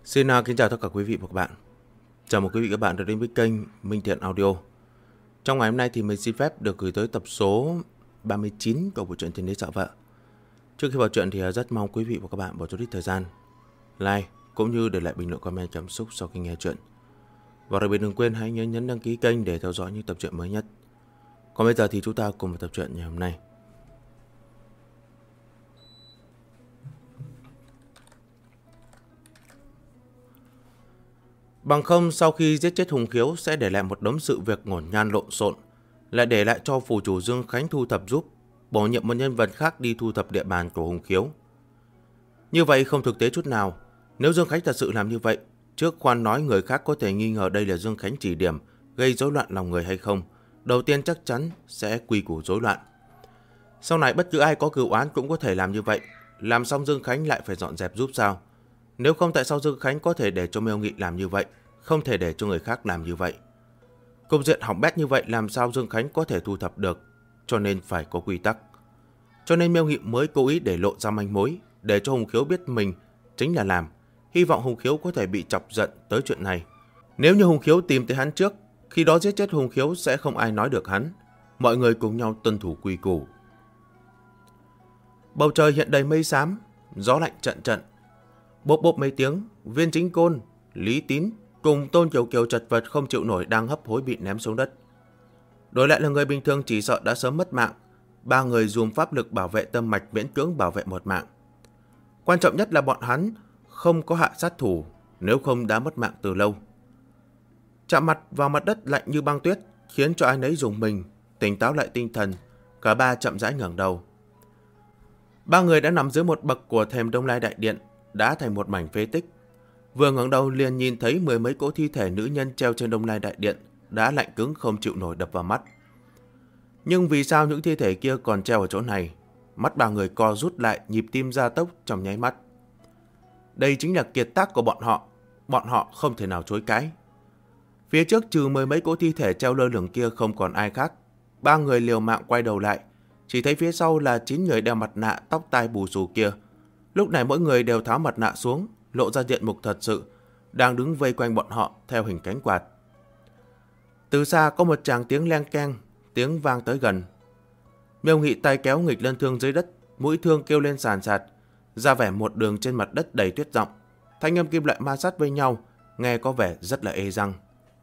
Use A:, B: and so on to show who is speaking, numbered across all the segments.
A: Kính chào tất cả quý vị và các bạn. Chào mừng quý vị và các bạn đã đến với kênh Minh Thiện Audio. Trong ngày hôm nay thì mình xin phép được gửi tới tập số 39 của bộ truyện Thiên Đế Sợ Vợ. Trước khi vào truyện thì rất mong quý vị và các bạn bỏ chút ít thời gian like cũng như để lại bình luận comment cảm xúc sau khi nghe truyện. Và đặc biệt đừng quên hãy nhấn đăng ký kênh để theo dõi những tập truyện mới nhất. Còn bây giờ thì chúng ta cùng vào tập truyện ngày hôm nay. Bằng không sau khi giết chết Hùng Khiếu sẽ để lại một đống sự việc ngổn ngang lộn xộn, lại để lại cho phủ chủ Dương Khánh thu thập giúp, bổ nhiệm một nhân vật khác đi thu thập địa bàn của Hùng Khiếu. Như vậy không thực tế chút nào. Nếu Dương Khánh thật sự làm như vậy, trước khoan nói người khác có thể nghi ngờ đây là Dương Khánh chỉ điểm gây rối loạn lòng người hay không, đầu tiên chắc chắn sẽ quy củ rối loạn. Sau này bất cứ ai có cửu oán cũng có thể làm như vậy, làm xong Dương Khánh lại phải dọn dẹp giúp sao? Nếu không tại sao Dương Khánh có thể để cho Miêu Nghị làm như vậy, không thể để cho người khác làm như vậy? Cục diện hỏng bét như vậy làm sao Dương Khánh có thể thu thập được, cho nên phải có quy tắc. Cho nên Miêu Nghị mới cố ý để lộ ra manh mối, để cho Hùng Khiếu biết mình chính là làm, hy vọng Hùng Khiếu có thể bị chọc giận tới chuyện này. Nếu như Hùng Khiếu tìm tới hắn trước, khi đó giết chết Hùng Khiếu sẽ không ai nói được hắn, mọi người cùng nhau tuân thủ quy củ. Bầu trời hiện đầy mây xám, gió lạnh trận trận. Bốp bốp mấy tiếng, Viên Chính Côn, Lý Tín cùng Tôn Kiều Kiều chật vật không chịu nổi đang hấp hối bị ném xuống đất. Đổi lại là người bình thường chỉ sợ đã sớm mất mạng. Ba người dùng pháp lực bảo vệ tâm mạch miễn cưỡng bảo vệ một mạng. Quan trọng nhất là bọn hắn không có hạ sát thủ, nếu không đã mất mạng từ lâu. Chạm mặt vào mặt đất lạnh như băng tuyết khiến cho ai nấy rùng mình, tỉnh táo lại tinh thần. Cả ba chậm rãi ngẩng đầu. Ba người đã nằm dưới một bậc của thềm Đông Lai Đại Điện, đã thành một mảnh phế tích. Vừa ngẩng đầu liền nhìn thấy mười mấy cỗ thi thể nữ nhân treo trên Đông Lai Đại Điện, đã lạnh cứng không chịu nổi đập vào mắt. Nhưng vì sao những thi thể kia còn treo ở chỗ này? Mắt ba người co rút lại, nhịp tim gia tốc trong nháy mắt. Đây chính là kiệt tác của bọn họ không thể nào chối cãi. Phía trước trừ mười mấy cỗ thi thể treo lơ lửng kia không còn ai khác. Ba người liều mạng quay đầu lại, chỉ thấy phía sau là 9 người đeo mặt nạ tóc tai bù xù kia. Lúc này mỗi người đều tháo mặt nạ xuống, lộ ra diện mục thật sự, đang đứng vây quanh bọn họ theo hình cánh quạt. Từ xa có một tràng tiếng leng keng, tiếng vang tới gần. Miêu Nghị tay kéo nghịch lân thương dưới đất, mũi thương kêu lên sàn sạt, ra vẻ một đường trên mặt đất đầy tuyết rộng. Thanh âm kim loại ma sát với nhau, nghe có vẻ rất là ê răng.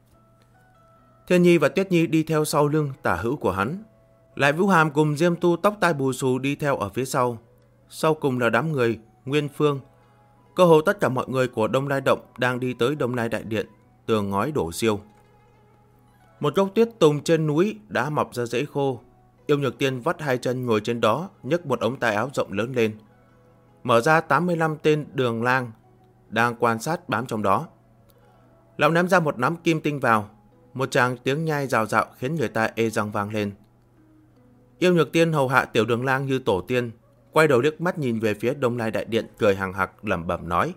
A: Thiên Nhi và Tuyết Nhi đi theo sau lưng tả hữu của hắn. Lại Vũ Hàm cùng Diêm Tu tóc tai bù xù đi theo ở phía sau. Sau cùng là đám người Nguyên Phương. Cơ hồ tất cả mọi người của Đông Lai Động đang đi tới Đông Lai Đại Điện, tường ngói đổ siêu. Một gốc tuyết tùng trên núi đã mọc ra rễ khô. Yêu Nhược Tiên vắt hai chân ngồi trên đó, nhấc một ống tay áo rộng lớn lên. Mở ra 85 tên đường lang đang quan sát bám trong đó. Lão ném ra một nắm kim tinh vào. Một tràng tiếng nhai rào rạo khiến người ta ê răng vang lên. Yêu Nhược Tiên hầu hạ tiểu đường lang như tổ tiên, quay đầu liếc mắt nhìn về phía Đông Lai Đại Điện, cười hằng hặc lẩm bẩm nói: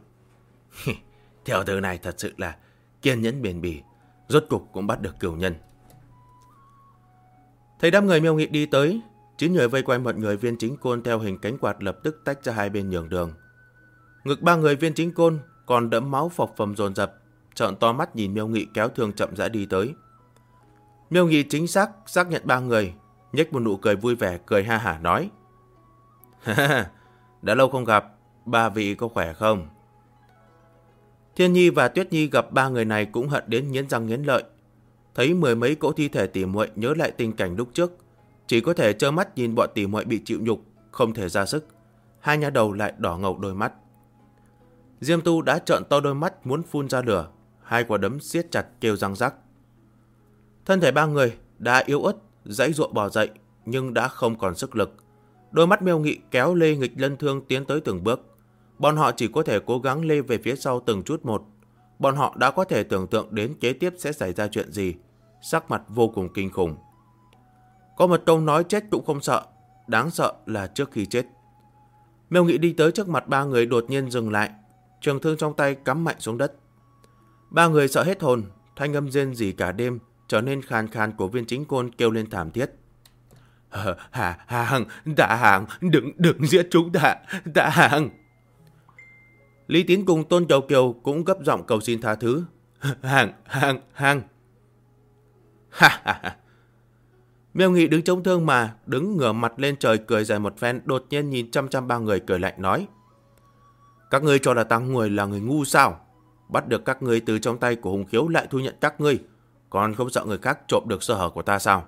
A: Tiểu tử này thật sự là kiên nhẫn bền bỉ, rốt cục cũng bắt được cửu nhân. Thấy đám người Miêu Nghị đi tới, 9 người vây quanh một người Viên Chính Côn theo hình cánh quạt lập tức tách ra hai bên nhường đường. Ngực ba người Viên Chính Côn còn đẫm máu phập phồng dồn dập, trợn to mắt nhìn Miêu Nghị kéo thương chậm rãi đi tới. Miêu Nghị chính xác xác nhận ba người, nhếch một nụ cười vui vẻ, cười ha hả nói: Đã lâu không gặp, ba vị có khỏe không? Thiên Nhi và Tuyết Nhi gặp ba người này cũng hận đến nghiến răng nghiến lợi. Thấy mười mấy cỗ thi thể tỉ muội nhớ lại tình cảnh lúc trước, chỉ có thể trơ mắt nhìn bọn tỉ muội bị chịu nhục, không thể ra sức. Hai nha đầu lại đỏ ngầu đôi mắt. Diêm Tu đã trợn to đôi mắt muốn phun ra lửa, hai quả đấm siết chặt kêu răng rắc. Thân thể ba người đã yếu ớt, giãy giụa bò dậy nhưng đã không còn sức lực. Đôi mắt Miêu Nghị kéo lê nghịch lân thương tiến tới từng bước. Bọn họ chỉ có thể cố gắng lê về phía sau từng chút một. Bọn họ đã có thể tưởng tượng đến kế tiếp sẽ xảy ra chuyện gì. Sắc mặt vô cùng kinh khủng. Có một câu nói chết cũng không sợ, đáng sợ là trước khi chết. Miêu Nghị đi tới trước mặt ba người đột nhiên dừng lại, trường thương trong tay cắm mạnh xuống đất. Ba người sợ hết hồn, thanh âm rên rỉ cả đêm trở nên khàn khàn của Viên Chính Côn kêu lên thảm thiết. Hàng, tạ hàng, đừng giết chúng ta, tạ hàng. Lý Tín cùng Tôn Kiều Kiều cũng gấp giọng cầu xin tha thứ. Hàng. Ha ha ha. Miêu Nghị đứng chống thương mà, đứng ngửa mặt lên trời cười dài một phen, đột nhiên nhìn chăm ba người cười lạnh nói. Các ngươi cho là ta người là người ngu sao? Bắt được các ngươi từ trong tay của Hùng Khiếu lại thu nhận các ngươi, còn không sợ người khác trộm được sơ hở của ta sao?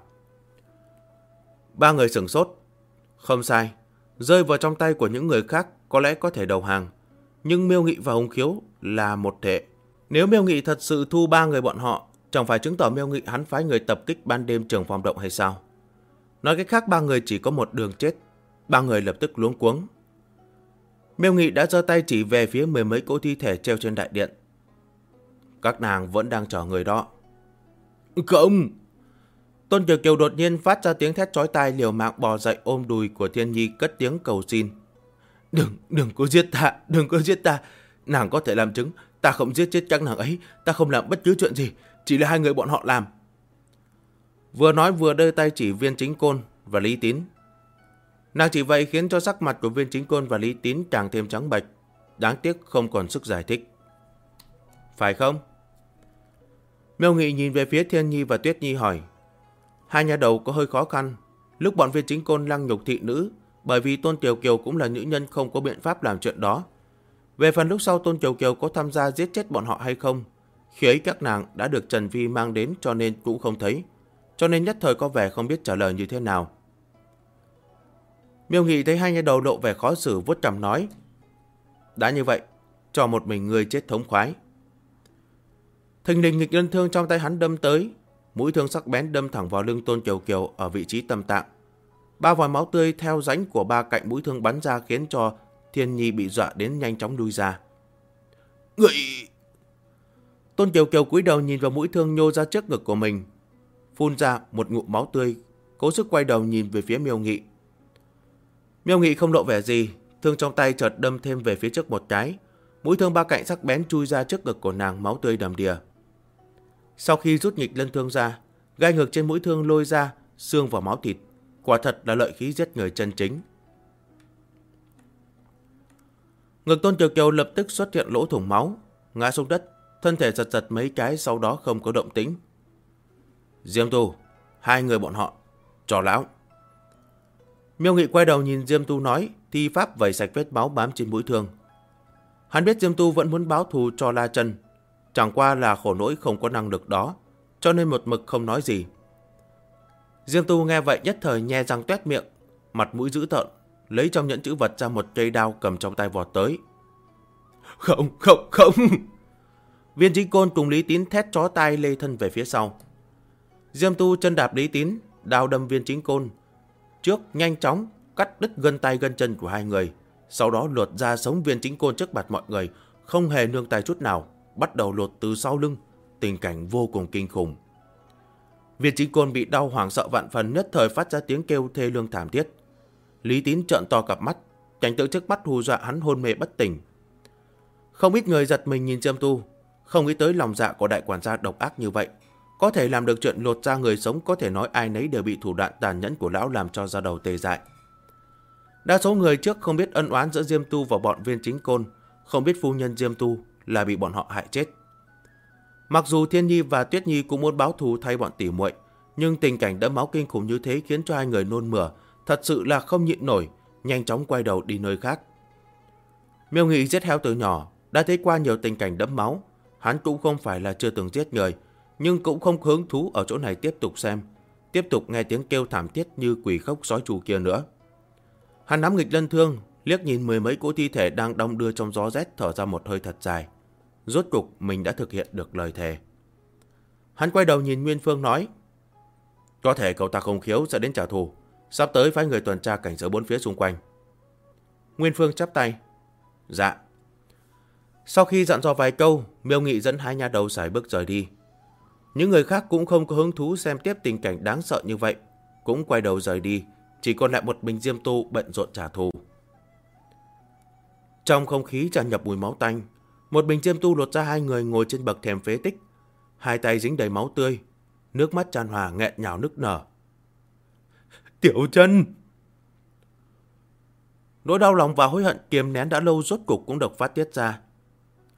A: Ba người sửng sốt. Không sai, rơi vào trong tay của những người khác có lẽ có thể đầu hàng, nhưng Miêu Nghị và Hùng Khiếu là một thể. Nếu Miêu Nghị thật sự thu ba người bọn họ, chẳng phải chứng tỏ Miêu Nghị hắn phái người tập kích ban đêm Trường Phòng Động hay sao? Nói cách khác, ba người chỉ có một đường chết. Ba người lập tức luống cuống. Miêu Nghị đã giơ tay chỉ về phía mười mấy cỗ thi thể treo trên đại điện. Các nàng vẫn đang chờ người đó. Không! Tôn Kiều Kiều đột nhiên phát ra tiếng thét chói tai, liều mạng bò dậy ôm đùi của Thiên Nhi cất tiếng cầu xin. Đừng có giết ta, đừng có giết ta. Nàng có thể làm chứng, ta không giết chết các nàng ấy, ta không làm bất cứ chuyện gì, chỉ là hai người bọn họ làm. Vừa nói vừa đưa tay chỉ Viên Chính Côn và Lý Tín. Nàng chỉ vậy khiến cho sắc mặt của Viên Chính Côn và Lý Tín càng thêm trắng bệch, đáng tiếc không còn sức giải thích. Phải không? Miêu Nghị nhìn về phía Thiên Nhi và Tuyết Nhi hỏi. Hai nhà đầu có hơi khó khăn. Lúc bọn Viên Chính Côn lăng nhục thị nữ, bởi vì Tôn Kiều Kiều cũng là nữ nhân không có biện pháp làm chuyện đó. Về phần lúc sau Tôn Kiều Kiều có tham gia giết chết bọn họ hay không, khi ấy các nàng đã được Trần Vi mang đến cho nên cũng không thấy, cho nên nhất thời có vẻ không biết trả lời như thế nào. Miêu Nghị thấy hai nhà đầu lộ vẻ khó xử, vuốt cằm nói. Đã như vậy, cho một mình người chết thống khoái. Thình lình nghịch lân thương trong tay hắn đâm tới, mũi thương sắc bén đâm thẳng vào lưng Tôn Kiều Kiều ở vị trí tâm tạng. Ba vòi máu tươi theo rãnh của ba cạnh mũi thương bắn ra khiến cho Thiên Nhi bị dọa đến nhanh chóng lui ra. Người! Tôn Kiều Kiều cúi đầu nhìn vào mũi thương nhô ra trước ngực của mình, phun ra một ngụm máu tươi, cố sức quay đầu nhìn về phía Miêu Nghị. Miêu Nghị không lộ vẻ gì, thương trong tay chợt đâm thêm về phía trước một cái, mũi thương ba cạnh sắc bén chui ra trước ngực của nàng, máu tươi đầm đìa. Sau khi rút nghịch lân thương ra, gai ngược trên mũi thương lôi ra xương và máu thịt, quả thật là lợi khí giết người chân chính. Ngực Tôn Kiều Kiều lập tức xuất hiện lỗ thủng máu, ngã xuống đất, thân thể giật giật mấy cái, sau đó không có động tĩnh. Diêm Tu, hai người bọn họ, cho lão. Miêu Nghị quay đầu nhìn Diêm Tu nói, thi pháp vẩy sạch vết máu bám trên mũi thương. Hắn biết Diêm Tu vẫn muốn báo thù cho La Chân, chẳng qua là khổ nỗi không có năng lực đó, cho nên một mực không nói gì. Diêm Tu nghe vậy nhất thời nhe răng toét miệng, mặt mũi dữ tợn, lấy trong nhẫn chữ vật ra một cây đao cầm trong tay vọt tới. Không! Viên Chính Côn cùng Lý Tín thét chó tai lê thân về phía sau. Diêm Tu chân đạp Lý Tín, đao đâm Viên Chính Côn trước, nhanh chóng cắt đứt gân tay gân chân của hai người, sau đó lột ra sống Viên Chính Côn trước mặt mọi người, không hề nương tay chút nào, bắt đầu lột từ sau lưng, tình cảnh vô cùng kinh khủng. Viên Chính Côn bị đau hoảng sợ vạn phần, nhất thời phát ra tiếng kêu thê lương thảm thiết. Lý Tín trợn to cặp mắt, cảnh tượng trước mắt hù dọa hắn hôn mê bất tỉnh. Không ít người giật mình nhìn Diêm Tu, không nghĩ tới lòng dạ của đại quản gia độc ác như vậy, có thể làm được chuyện lột ra người sống, có thể nói ai nấy đều bị thủ đoạn tàn nhẫn của lão làm cho da đầu tê dại. Đa số người trước không biết ân oán giữa Diêm Tu và bọn Viên Chính Côn, không biết phu nhân Diêm Tu là bị bọn họ hại chết. Mặc dù Thiên Nhi và Tuyết Nhi cũng muốn báo thù thay bọn tỉ muội, nhưng tình cảnh đẫm máu kinh khủng như thế khiến cho hai người nôn mửa, thật sự là không nhịn nổi, nhanh chóng quay đầu đi nơi khác. Miêu Nghị giết heo từ nhỏ, đã thấy qua nhiều tình cảnh đẫm máu, hắn cũng không phải là chưa từng giết người, nhưng cũng không hứng thú ở chỗ này tiếp tục xem, tiếp tục nghe tiếng kêu thảm thiết như quỷ khóc sói trù kia nữa. Hắn nắm nghịch lân thương, liếc nhìn mười mấy cỗ thi thể đang đong đưa trong gió rét, thở ra một hơi thật dài. Rốt cục mình đã thực hiện được lời thề. Hắn quay đầu nhìn Nguyên Phương nói, có thể cậu ta không khiếu sẽ đến trả thù, sắp tới phái người tuần tra cảnh giới bốn phía xung quanh. Nguyên Phương chắp tay, dạ. Sau khi dặn dò vài câu, Miêu Nghị dẫn hai nha đầu sải bước rời đi. Những người khác cũng không có hứng thú xem tiếp tình cảnh đáng sợ như vậy, cũng quay đầu rời đi, chỉ còn lại một mình Diêm Tu bận rộn trả thù. Trong không khí tràn ngập mùi máu tanh, một mình Diêm Tu lột ra hai người ngồi trên bậc thềm phế tích, hai tay dính đầy máu tươi, nước mắt tràn hòa nghẹn nhào nức nở. Tiểu Chân! Nỗi đau lòng và hối hận kiềm nén đã lâu rốt cục cũng được phát tiết ra,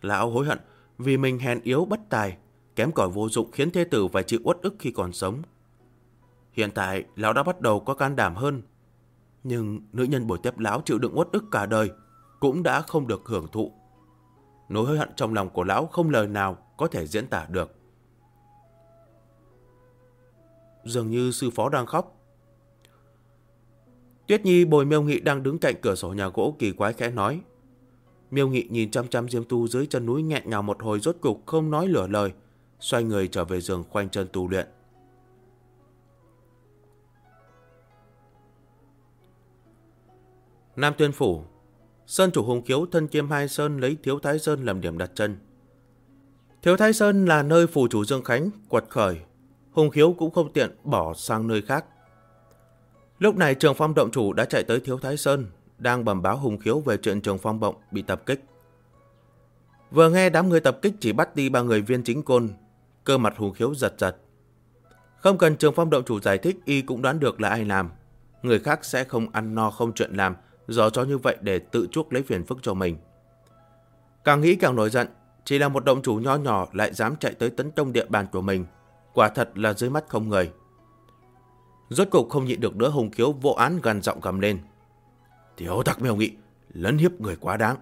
A: lão hối hận vì mình hèn yếu bất tài, kém cỏi vô dụng khiến thê tử phải chịu uất ức khi còn sống. Hiện tại, lão đã bắt đầu có can đảm hơn. Nhưng nữ nhân bồi tiếp lão chịu đựng uất ức cả đời cũng đã không được hưởng thụ. Nỗi hối hận trong lòng của lão không lời nào có thể diễn tả được. Dường như sư phó đang khóc. Tuyết Nhi bồi Miêu Nghị đang đứng cạnh cửa sổ nhà gỗ kỳ quái khẽ nói. Miêu Nghị nhìn chăm chăm Diêm Tu dưới chân núi nghẹn ngào một hồi, rốt cục không nói lửa lời, xoay người trở về giường khoanh chân tu luyện. Nam Tuyên Phủ, Sơn chủ Hùng Khiếu thân kiêm hai sơn lấy Thiếu Thái Sơn làm điểm đặt chân. Thiếu Thái Sơn là nơi phủ chủ Dương Khánh quật khởi, Hùng Khiếu cũng không tiện bỏ sang nơi khác. Lúc này Trường Phong động chủ đã chạy tới Thiếu Thái Sơn, đang bẩm báo Hùng Khiếu về chuyện Trường Phong động bị tập kích. Vừa nghe đám người tập kích chỉ bắt đi 3 người Viên Chính Côn, cơ mặt Hùng Khiếu giật giật. Không cần Trường Phong động chủ giải thích, y cũng đoán được là ai làm. Người khác sẽ không ăn no không chuyện làm, giỏ cho như vậy để tự chuốc lấy phiền phức cho mình. Càng nghĩ càng nổi giận, chỉ là một động chủ nho nhỏ lại dám chạy tới tấn công địa bàn của mình, quả thật là dưới mắt không người. Rốt cục không nhịn được nữa, Hùng Khiếu vô án gằn giọng gầm lên. Thiếu tặc Miêu Nghị, lấn hiếp người quá đáng.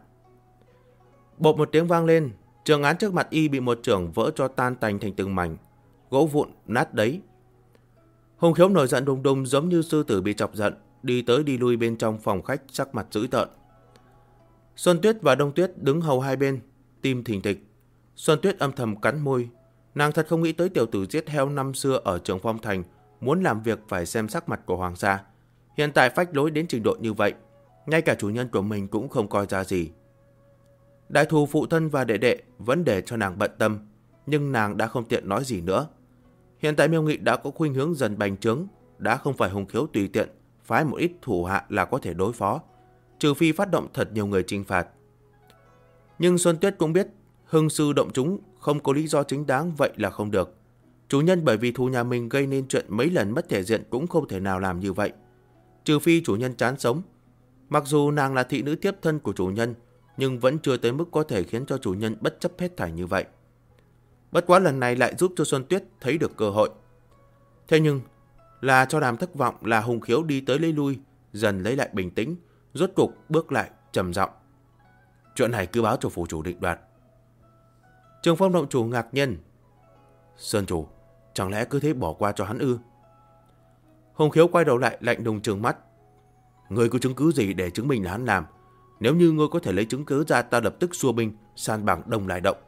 A: Bộp một tiếng vang lên, trường án trước mặt y bị một chưởng vỡ cho tan tành thành từng mảnh, gỗ vụn nát đấy. Hùng Khiếu nổi giận đùng đùng giống như sư tử bị chọc giận, đi tới đi lui bên trong phòng khách sắc mặt dữ tợn. Xuân Tuyết và Đông Tuyết đứng hầu hai bên, tim thình thịch. Xuân Tuyết âm thầm cắn môi, nàng thật không nghĩ tới tiểu tử giết heo năm xưa ở Trường Phong Thành muốn làm việc phải xem sắc mặt của hoàng gia, hiện tại phách lối đến trình độ như vậy, ngay cả chủ nhân của mình cũng không coi ra gì. Đại thù phụ thân và đệ đệ vẫn để cho nàng bận tâm, nhưng nàng đã không tiện nói gì nữa. Hiện tại Miêu Nghị đã có khuynh hướng dần bành trướng, đã không phải Hùng Khiếu tùy tiện phái một ít thủ hạ là có thể đối phó, trừ phi phát động thật nhiều người chinh phạt. Nhưng Xuân Tuyết cũng biết, hưng sư động chúng không có lý do chính đáng vậy là không được. Chủ nhân bởi vì thù nhà mình gây nên chuyện mấy lần mất thể diện cũng không thể nào làm như vậy, trừ phi chủ nhân chán sống. Mặc dù nàng là thị nữ tiếp thân của chủ nhân, nhưng vẫn chưa tới mức có thể khiến cho chủ nhân bất chấp hết thảy như vậy. Bất quá lần này lại giúp cho Xuân Tuyết thấy được cơ hội. Thế nhưng là cho nàng thất vọng là Hùng Khiếu đi tới lấy lui, dần lấy lại bình tĩnh, rốt cục bước lại trầm giọng. Chuyện này cứ báo cho phủ chủ định đoạt. Trường Phong động chủ ngạc nhiên. Sơn chủ, chẳng lẽ cứ thế bỏ qua cho hắn ư? Hùng Khiếu quay đầu lại lạnh lùng trừng mắt. Ngươi có chứng cứ gì để chứng minh là hắn làm? Nếu như ngươi có thể lấy chứng cứ ra, ta lập tức xua binh san bằng Đông Lai động.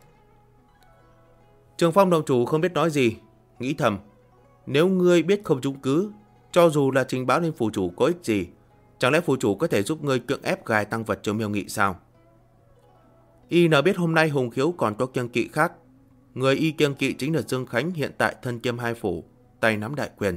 A: Trường Phong động chủ không biết nói gì, nghĩ thầm. Nếu ngươi biết không chứng cứ, cho dù là trình báo lên phủ chủ có ích gì? Chẳng lẽ phủ chủ có thể giúp ngươi cưỡng ép gài tăng vật cho Miêu Nghị sao? Y nào biết hôm nay Hùng Khiếu còn có kiêng kỵ khác. Người y kiêng kỵ chính là Dương Khánh, hiện tại thân kiêm hai phủ, tay nắm đại quyền.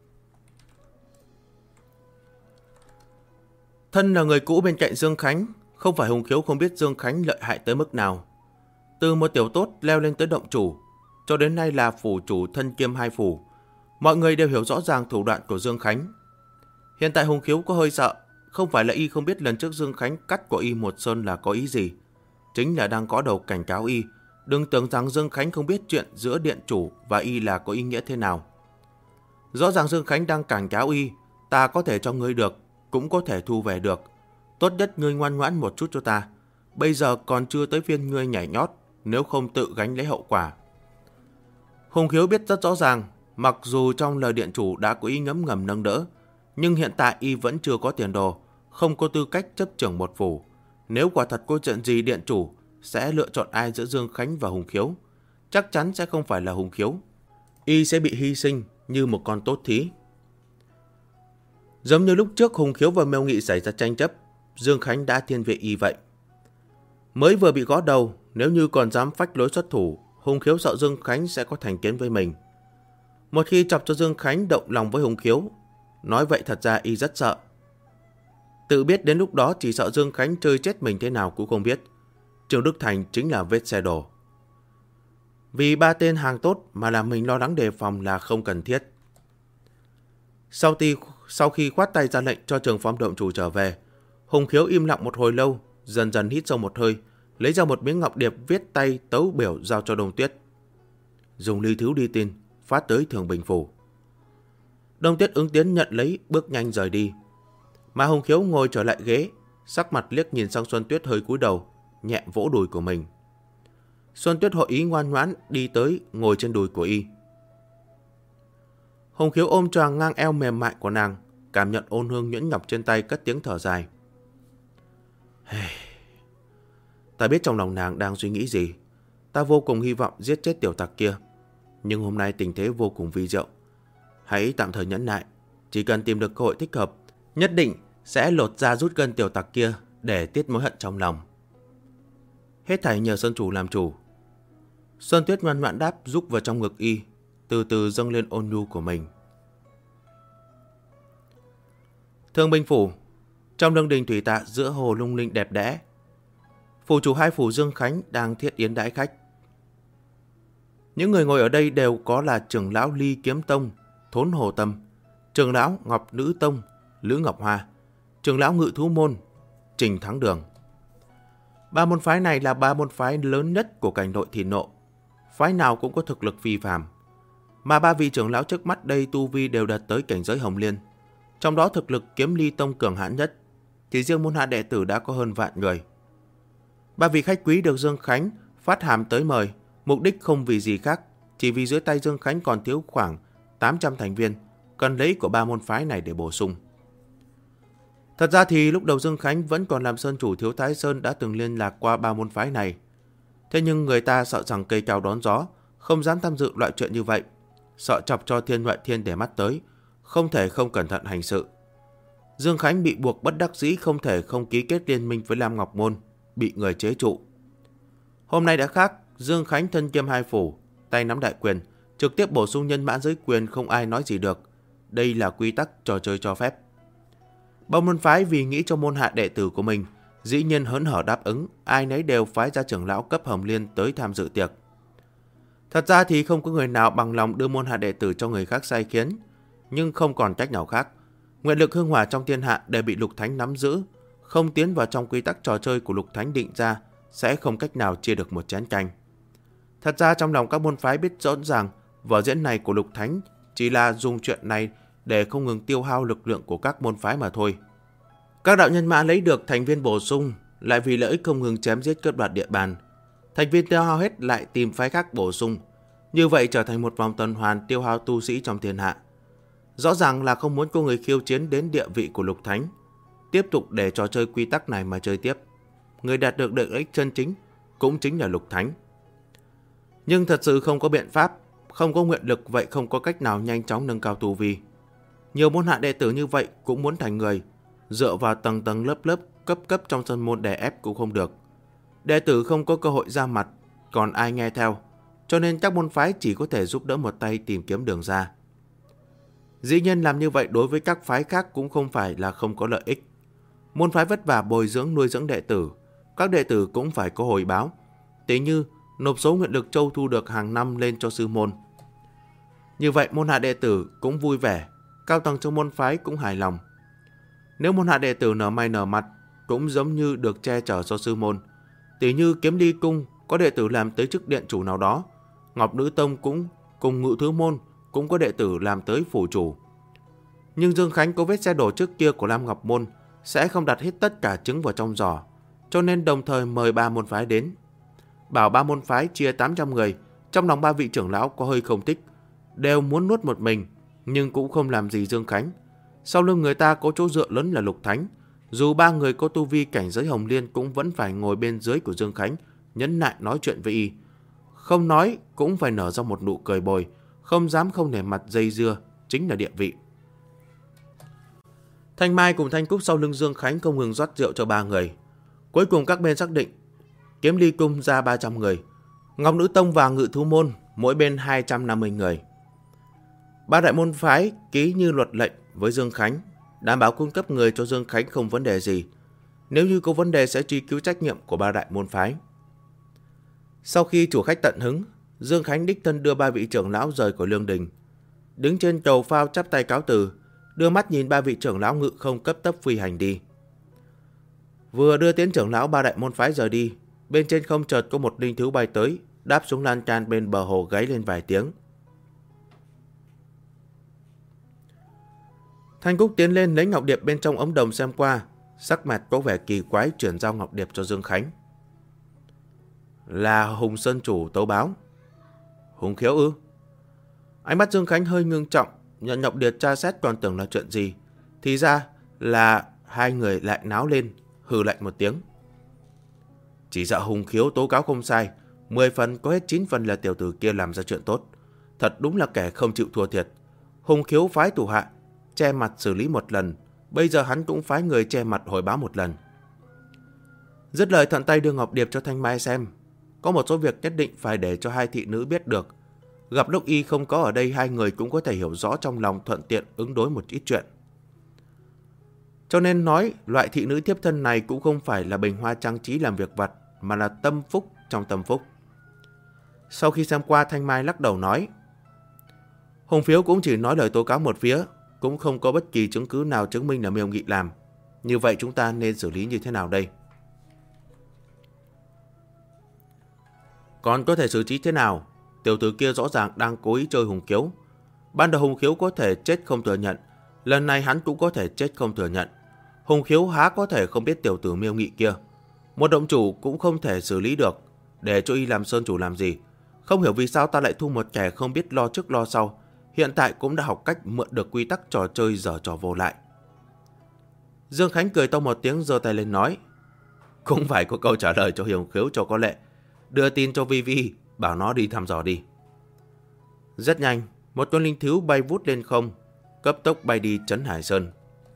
A: Thân là người cũ bên cạnh Dương Khánh, không phải Hùng Khiếu không biết Dương Khánh lợi hại tới mức nào. Từ một tiểu tốt leo lên tới động chủ, cho đến nay là phủ chủ thân kiêm hai phủ, mọi người đều hiểu rõ ràng thủ đoạn của Dương Khánh. Hiện tại Hùng Khiếu có hơi sợ, không phải là y không biết lần trước Dương Khánh cắt của y một sơn là có ý gì, chính là đang có đầu cảnh cáo y, đừng tưởng rằng Dương Khánh không biết chuyện giữa điện chủ và y là có ý nghĩa thế nào. Rõ ràng Dương Khánh đang cảnh cáo y, ta có thể cho ngươi được, cũng có thể thu về được. Tốt nhất ngươi ngoan ngoãn một chút cho ta. Bây giờ còn chưa tới phiên ngươi nhảy nhót, nếu không tự gánh lấy hậu quả. Hùng Khiếu biết rất rõ ràng, mặc dù trong lời điện chủ đã có ý ngấm ngầm nâng đỡ, nhưng hiện tại y vẫn chưa có tiền đồ, không có tư cách chấp trưởng một phủ. Nếu quả thật có chuyện gì, điện chủ sẽ lựa chọn ai giữa Dương Khánh và Hùng Khiếu? Chắc chắn sẽ không phải là Hùng Khiếu. Y sẽ bị hy sinh như một con tốt thí. Giống như lúc trước Hùng Khiếu và Miêu Nghị xảy ra tranh chấp, Dương Khánh đã thiên vị y vậy. Mới vừa bị gõ đầu, nếu như còn dám phách lối xuất thủ, Hùng Khiếu sợ Dương Khánh sẽ có thành kiến với mình. Một khi chọc cho Dương Khánh động lòng với Hùng Khiếu, nói vậy thật ra y rất sợ. Tự biết đến lúc đó chỉ sợ Dương Khánh chơi chết mình thế nào cũng không biết. Trương Đức Thành chính là vết xe đổ. Vì 3 tên hàng tốt mà làm mình lo lắng đề phòng là không cần thiết. Sau khi khoát tay ra lệnh cho Trường Phong động chủ trở về, Hùng Khiếu im lặng một hồi lâu, dần dần hít sâu một hơi, lấy ra một miếng ngọc điệp viết tay tấu biểu giao cho Đông Tuyết. Dùng ly thứ đi tin, phát tới Thường Bình Phủ. Đông Tuyết ứng tiến nhận lấy, bước nhanh rời đi. Mà Hồng Khiếu ngồi trở lại ghế, sắc mặt liếc nhìn sang Xuân Tuyết hơi cúi đầu, nhẹ vỗ đùi của mình. Xuân Tuyết hội ý ngoan ngoãn đi tới ngồi trên đùi của y. Hồng Khiếu ôm choàng ngang eo mềm mại của nàng, cảm nhận ôn hương nhuyễn ngọc trên tay, cất tiếng thở dài. Ta biết trong lòng nàng đang suy nghĩ gì. Ta vô cùng hy vọng giết chết tiểu tặc kia, nhưng hôm nay tình thế vô cùng vi diệu. Hãy tạm thời nhẫn nại, chỉ cần tìm được cơ hội thích hợp, nhất định sẽ lột ra rút gân tiểu tặc kia để tiết mối hận trong lòng. Hết thảy nhờ Sơn chủ làm chủ. Xuân Tuyết ngoan ngoãn đáp, rúc vào trong ngực y, từ từ dâng lên ôn nhu của mình. Thường Bình Phủ, trong lương đình thủy tạ giữa hồ lung linh đẹp đẽ, phủ chủ hai phủ Dương Khánh đang thiết yến đãi khách. Những người ngồi ở đây đều có là trưởng lão Ly Kiếm Tông, Thốn Hồ Tâm, trưởng lão Ngọc Nữ Tông, Lữ Ngọc Hoa, trưởng lão Ngự Thú Môn, Trình Thắng Đường. Ba môn phái này là ba môn phái lớn nhất của cảnh nội Thị Nộ, phái nào cũng có thực lực phi phàm, mà ba vị trưởng lão trước mắt đây tu vi đều đạt tới cảnh giới Hồng Liên, trong đó thực lực Kiếm Ly Tông cường hãn nhất, chỉ riêng môn hạ đệ tử đã có hơn vạn người. Ba vị khách quý được Dương Khánh phát hàm tới mời, mục đích không vì gì khác, chỉ vì dưới tay Dương Khánh còn thiếu khoảng 800 thành viên, cần lấy của ba môn phái này để bổ sung. Thật ra thì lúc đầu Dương Khánh vẫn còn làm sơn chủ Thiếu Thái Sơn đã từng liên lạc qua ba môn phái này. Thế nhưng người ta sợ rằng cây cao đón gió, không dám tham dự loại chuyện như vậy, sợ chọc cho Thiên Ngoại Thiên để mắt tới, không thể không cẩn thận hành sự. Dương Khánh bị buộc bất đắc dĩ không thể không ký kết liên minh với Lam Ngọc Môn, bị người chế trụ. Hôm nay đã khác, Dương Khánh thân kiêm hai phủ, tay nắm đại quyền, trực tiếp bổ sung nhân mã giới quyền, không ai nói gì được. Đây là quy tắc trò chơi cho phép. Bao môn phái vì nghĩ cho môn hạ đệ tử của mình, dĩ nhiên hớn hở đáp ứng, ai nấy đều phái ra trưởng lão cấp Hồng Liên tới tham dự tiệc. Thật ra thì không có người nào bằng lòng đưa môn hạ đệ tử cho người khác sai khiến, nhưng không còn cách nào khác. Nguyện lực hương hỏa trong thiên hạ đều bị Lục Thánh nắm giữ, không tiến vào trong quy tắc trò chơi của Lục Thánh định ra, sẽ không cách nào chia được một chén canh. Thật ra trong lòng các môn phái biết rõ ràng, vở diễn này của Lục Thánh chỉ là dùng chuyện này để không ngừng tiêu hao lực lượng của các môn phái mà thôi. Các đạo nhân mã lấy được thành viên bổ sung, lại vì lợi ích không ngừng chém giết cướp đoạt địa bàn. Thành viên tiêu hao hết lại tìm phái khác bổ sung. Như vậy trở thành một vòng tuần hoàn tiêu hao tu sĩ trong thiên hạ. Rõ ràng là không muốn có người khiêu chiến đến địa vị của Lục Thánh. Tiếp tục để trò chơi quy tắc này mà chơi tiếp. Người đạt được lợi ích chân chính cũng chính là Lục Thánh. Nhưng thật sự không có biện pháp, không có nguyện lực, vậy không có cách nào nhanh chóng nâng cao tu vi. Nhiều môn hạ đệ tử như vậy cũng muốn thành người, dựa vào tầng tầng lớp lớp cấp trong sân môn đè ép cũng không được. Đệ tử không có cơ hội ra mặt, còn ai nghe theo, cho nên các môn phái chỉ có thể giúp đỡ một tay tìm kiếm đường ra. Dĩ nhiên làm như vậy đối với các phái khác cũng không phải là không có lợi ích. Môn phái vất vả bồi dưỡng nuôi dưỡng đệ tử, các đệ tử cũng phải có hồi báo, tỉ như nộp số nguyện lực châu thu được hàng năm lên cho sư môn. Như vậy môn hạ đệ tử cũng vui vẻ, cao tầng trong môn phái cũng hài lòng. Nếu môn hạ đệ tử nở mày nở mặt, cũng giống như được che chở cho sư môn. Tỉ như Kiếm Ly Cung có đệ tử làm tới chức điện chủ nào đó, Ngọc Nữ Tông cũng cùng Ngự Thứ Môn cũng có đệ tử làm tới phủ chủ. Nhưng Dương Khánh có vết xe đổ trước kia của Lam Ngọc Môn, sẽ không đặt hết tất cả trứng vào trong giỏ, cho nên đồng thời mời ba môn phái đến. Bảo ba môn phái chia 800 người, trong lòng ba vị trưởng lão có hơi không thích, đều muốn nuốt một mình, nhưng cũng không làm gì Dương Khánh. Sau lưng người ta có chỗ dựa lớn là Lục Thánh, dù ba người có tu vi cảnh giới Hồng Liên cũng vẫn phải ngồi bên dưới của Dương Khánh, nhẫn nại nói chuyện với y. Không nói cũng phải nở ra một nụ cười bồi, không dám không nể mặt dây dưa, chính là địa vị. Thanh Mai cùng Thanh Cúc sau lưng Dương Khánh không ngừng rót rượu cho ba người. Cuối cùng các bên xác định, Kiếm Ly Cung ra 300 người, Ngọc Nữ Tông và Ngự Thú Môn mỗi bên 250 người. Ba đại môn phái ký như luật lệnh với Dương Khánh, đảm bảo cung cấp người cho Dương Khánh không vấn đề gì. Nếu như có vấn đề sẽ truy cứu trách nhiệm của ba đại môn phái. Sau khi chủ khách tận hứng, Dương Khánh đích thân đưa ba vị trưởng lão rời khỏi lương đình. Đứng trên cầu phao chắp tay cáo từ, đưa mắt nhìn ba vị trưởng lão ngự không cấp tốc phi hành đi. Vừa đưa tiến trưởng lão ba đại môn phái rời đi, bên trên không chợt có một linh thú bay tới, đáp xuống lan can bên bờ hồ gáy lên vài tiếng. Thanh Cúc tiến lên lấy ngọc điệp bên trong ống đồng xem qua, sắc mặt có vẻ kỳ quái, chuyển giao ngọc điệp cho Dương Khánh. Là Hùng Sơn chủ tấu báo. Hùng Khiếu ư? Ánh mắt Dương Khánh hơi ngưng trọng, nhận ngọc điệp tra xét còn tưởng là chuyện gì, thì ra là hai người lại náo lên, hừ lạnh một tiếng. Chỉ sợ Hùng Khiếu tố cáo không sai, 10 phần có hết 9 phần là tiểu tử kia làm ra chuyện tốt. Thật đúng là kẻ không chịu thua thiệt. Hùng Khiếu phái thủ hạ che mặt xử lý một lần, bây giờ hắn cũng phái người che mặt hồi báo một lần. Dứt lời thuận tay đưa ngọc điệp cho Thanh Mai xem. Có một số việc nhất định phải để cho hai thị nữ biết được. Gặp lúc y không có ở đây, hai người cũng có thể hiểu rõ trong lòng, thuận tiện ứng đối một ít chuyện. Cho nên nói, loại thị nữ thiếp thân này cũng không phải là bình hoa trang trí làm việc vặt, mà là tâm phúc trong tâm phúc. Sau khi xem qua, Thanh Mai lắc đầu nói, Hùng Phiếu cũng chỉ nói lời tố cáo một phía, cũng không có bất kỳ chứng cứ nào chứng minh là Miêu Nghị làm. Như vậy chúng ta nên xử lý như thế nào đây? Còn có thể xử trí thế nào? Tiểu tử kia rõ ràng đang cố ý chơi Hùng Khiếu. Ban đầu Hùng Khiếu có thể chết không thừa nhận, lần này hắn cũng có thể chết không thừa nhận. Hùng Khiếu há có thể không biết tiểu tử Miêu Nghị kia. Một động chủ cũng không thể xử lý được, để cho y làm sơn chủ làm gì? Không hiểu vì sao ta lại thu một kẻ không biết lo trước lo sau, hiện tại cũng đã học cách mượn được quy tắc trò chơi dở trò vô lại. Dương Khánh cười to một tiếng, giơ tay lên nói, cũng phải có câu trả lời cho Hùng Khiếu cho có lệ. Đưa tin cho Vi Vi, bảo nó đi thăm dò đi. Rất nhanh, một con linh thú bay vút lên không, cấp tốc bay đi Trấn Hải Sơn.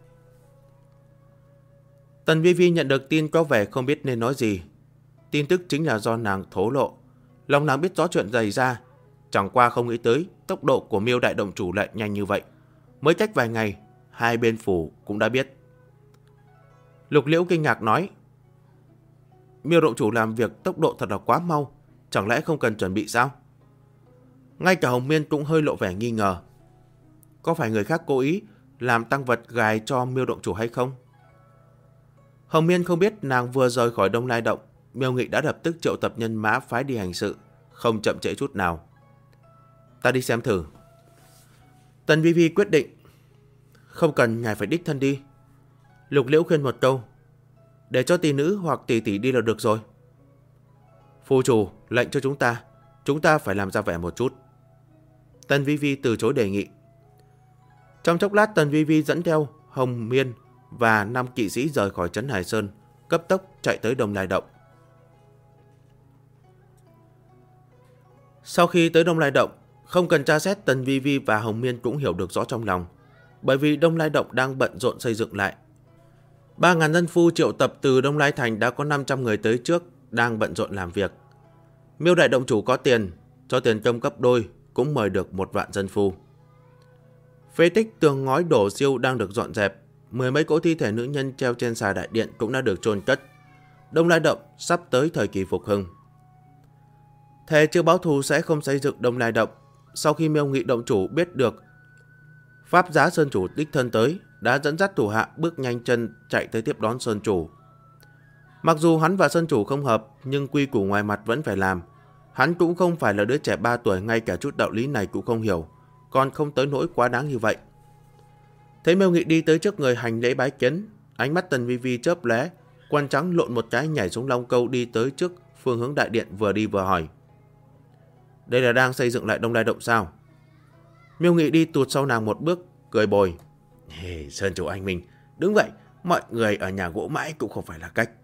A: Tần Vi Vi nhận được tin có vẻ không biết nên nói gì. Tin tức chính là do nàng thổ lộ. Lòng nàng biết rõ chuyện xảy ra, chẳng qua không nghĩ tới tốc độ của Miêu đại động chủ lại nhanh như vậy. Mới cách vài ngày, hai bên phủ cũng đã biết. Lục Liễu kinh ngạc nói, Miêu động chủ làm việc tốc độ thật là quá mau, chẳng lẽ không cần chuẩn bị sao? Ngay cả Hồng Miên cũng hơi lộ vẻ nghi ngờ. Có phải người khác cố ý làm tăng vật gài cho Miêu động chủ hay không? Hồng Miên không biết nàng vừa rời khỏi Đông Lai Động, Miêu Nghị đã lập tức triệu tập nhân mã phái đi hành sự, không chậm trễ chút nào. Ta đi xem thử. Tần Vi Vi quyết định, không cần ngài phải đích thân đi. Lục Liễu khuyên một câu, để cho tỷ nữ hoặc tỷ tỷ đi là được rồi. Phu chủ lệnh cho chúng ta phải làm ra vẻ một chút. Tần Vi Vi từ chối đề nghị. Trong chốc lát, Tần Vi Vi dẫn theo Hồng Miên và 5 kỵ sĩ rời khỏi Trấn Hải Sơn, cấp tốc chạy tới Đông Lai Động. Sau khi tới Đông Lai Động, không cần tra xét, Tần Vi Vi và Hồng Miên cũng hiểu được rõ trong lòng, bởi vì Đông Lai Động đang bận rộn xây dựng lại. 3.000 dân phu triệu tập từ Đông Lai Thành đã có 500 người tới trước, đang bận rộn làm việc. Miêu đại động chủ có tiền, cho tiền công gấp đôi, cũng mời được 1 vạn dân phu. Phế tích tường ngói đổ siêu đang được dọn dẹp, 10 mấy cỗ thi thể nữ nhân treo trên xà đại điện cũng đã được chôn cất. Đông Lai Động sắp tới thời kỳ phục hưng. Thề chưa báo thù sẽ không xây dựng Đông Lai Động. Sau khi Miêu Nghị động chủ biết được Pháp Giá Sơn chủ đích thân tới, đã dẫn dắt thủ hạ bước nhanh chân chạy tới tiếp đón Sơn chủ. Mặc dù hắn và Sơn chủ không hợp, nhưng quy củ ngoài mặt vẫn phải làm. Hắn cũng không phải là đứa trẻ 3 tuổi, ngay cả chút đạo lý này cũng không hiểu, còn không tới nỗi quá đáng như vậy. Thấy Miêu Nghị đi tới trước người hành lễ bái kiến, ánh mắt Tần Vi Vi chớp lóe, quan trắng lộn một cái nhảy xuống long câu đi tới trước phương hướng đại điện, vừa đi vừa hỏi, đây là đang xây dựng lại Đông Lai Động sao? Miêu Nghị đi tụt sau nàng một bước, cười bồi, Sơn chủ anh Minh, đúng vậy, mọi người ở nhà gỗ mãi cũng không phải là cách.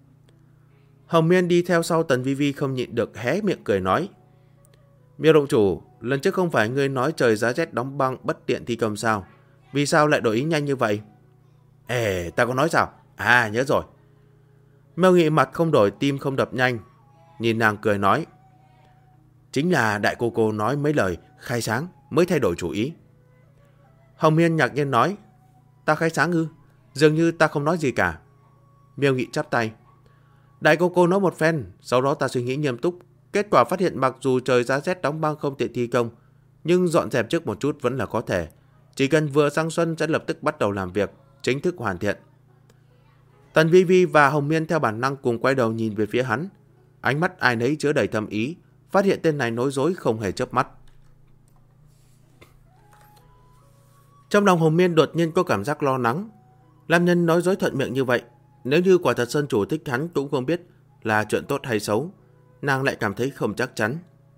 A: Hồng Miên đi theo sau Tần Vi Vi không nhịn được hé miệng cười nói, Miêu động chủ, lần trước không phải ngươi nói trời giá rét đóng băng bất tiện thi công sao? Vì sao lại đổi ý nhanh như vậy? Ta có nói sao? À, nhớ rồi. Miêu Nghị mặt không đổi, tim không đập nhanh, nhìn nàng cười nói, chính là đại cô nói mấy lời khai sáng mới thay đổi chủ ý. Hồng Miên ngạc nhiên nói, ta khai sáng ư? Dường như ta không nói gì cả. Miêu Nghị chắp tay, đại cô nói một phen, sau đó ta suy nghĩ nghiêm túc, kết quả phát hiện mặc dù trời giá rét đóng băng không tiện thi công, nhưng dọn dẹp trước một chút vẫn là có thể. Chỉ cần vừa sang xuân sẽ lập tức bắt đầu làm việc, chính thức hoàn thiện. Tần Vi Vi và Hồng Miên theo bản năng cùng quay đầu nhìn về phía hắn. ánh mắt ai nấy chứa đầy thâm ý, phát hiện tên này nói dối không hề chớp mắt. Trong lòng Hồng Miên đột nhiên có cảm giác lo lắng. Lam Nhân nói dối thuận miệng như vậy, nếu như quả thật Sơn Chủ thích hắn cũng không biết là chuyện tốt hay xấu, nàng lại cảm thấy không chắc chắn.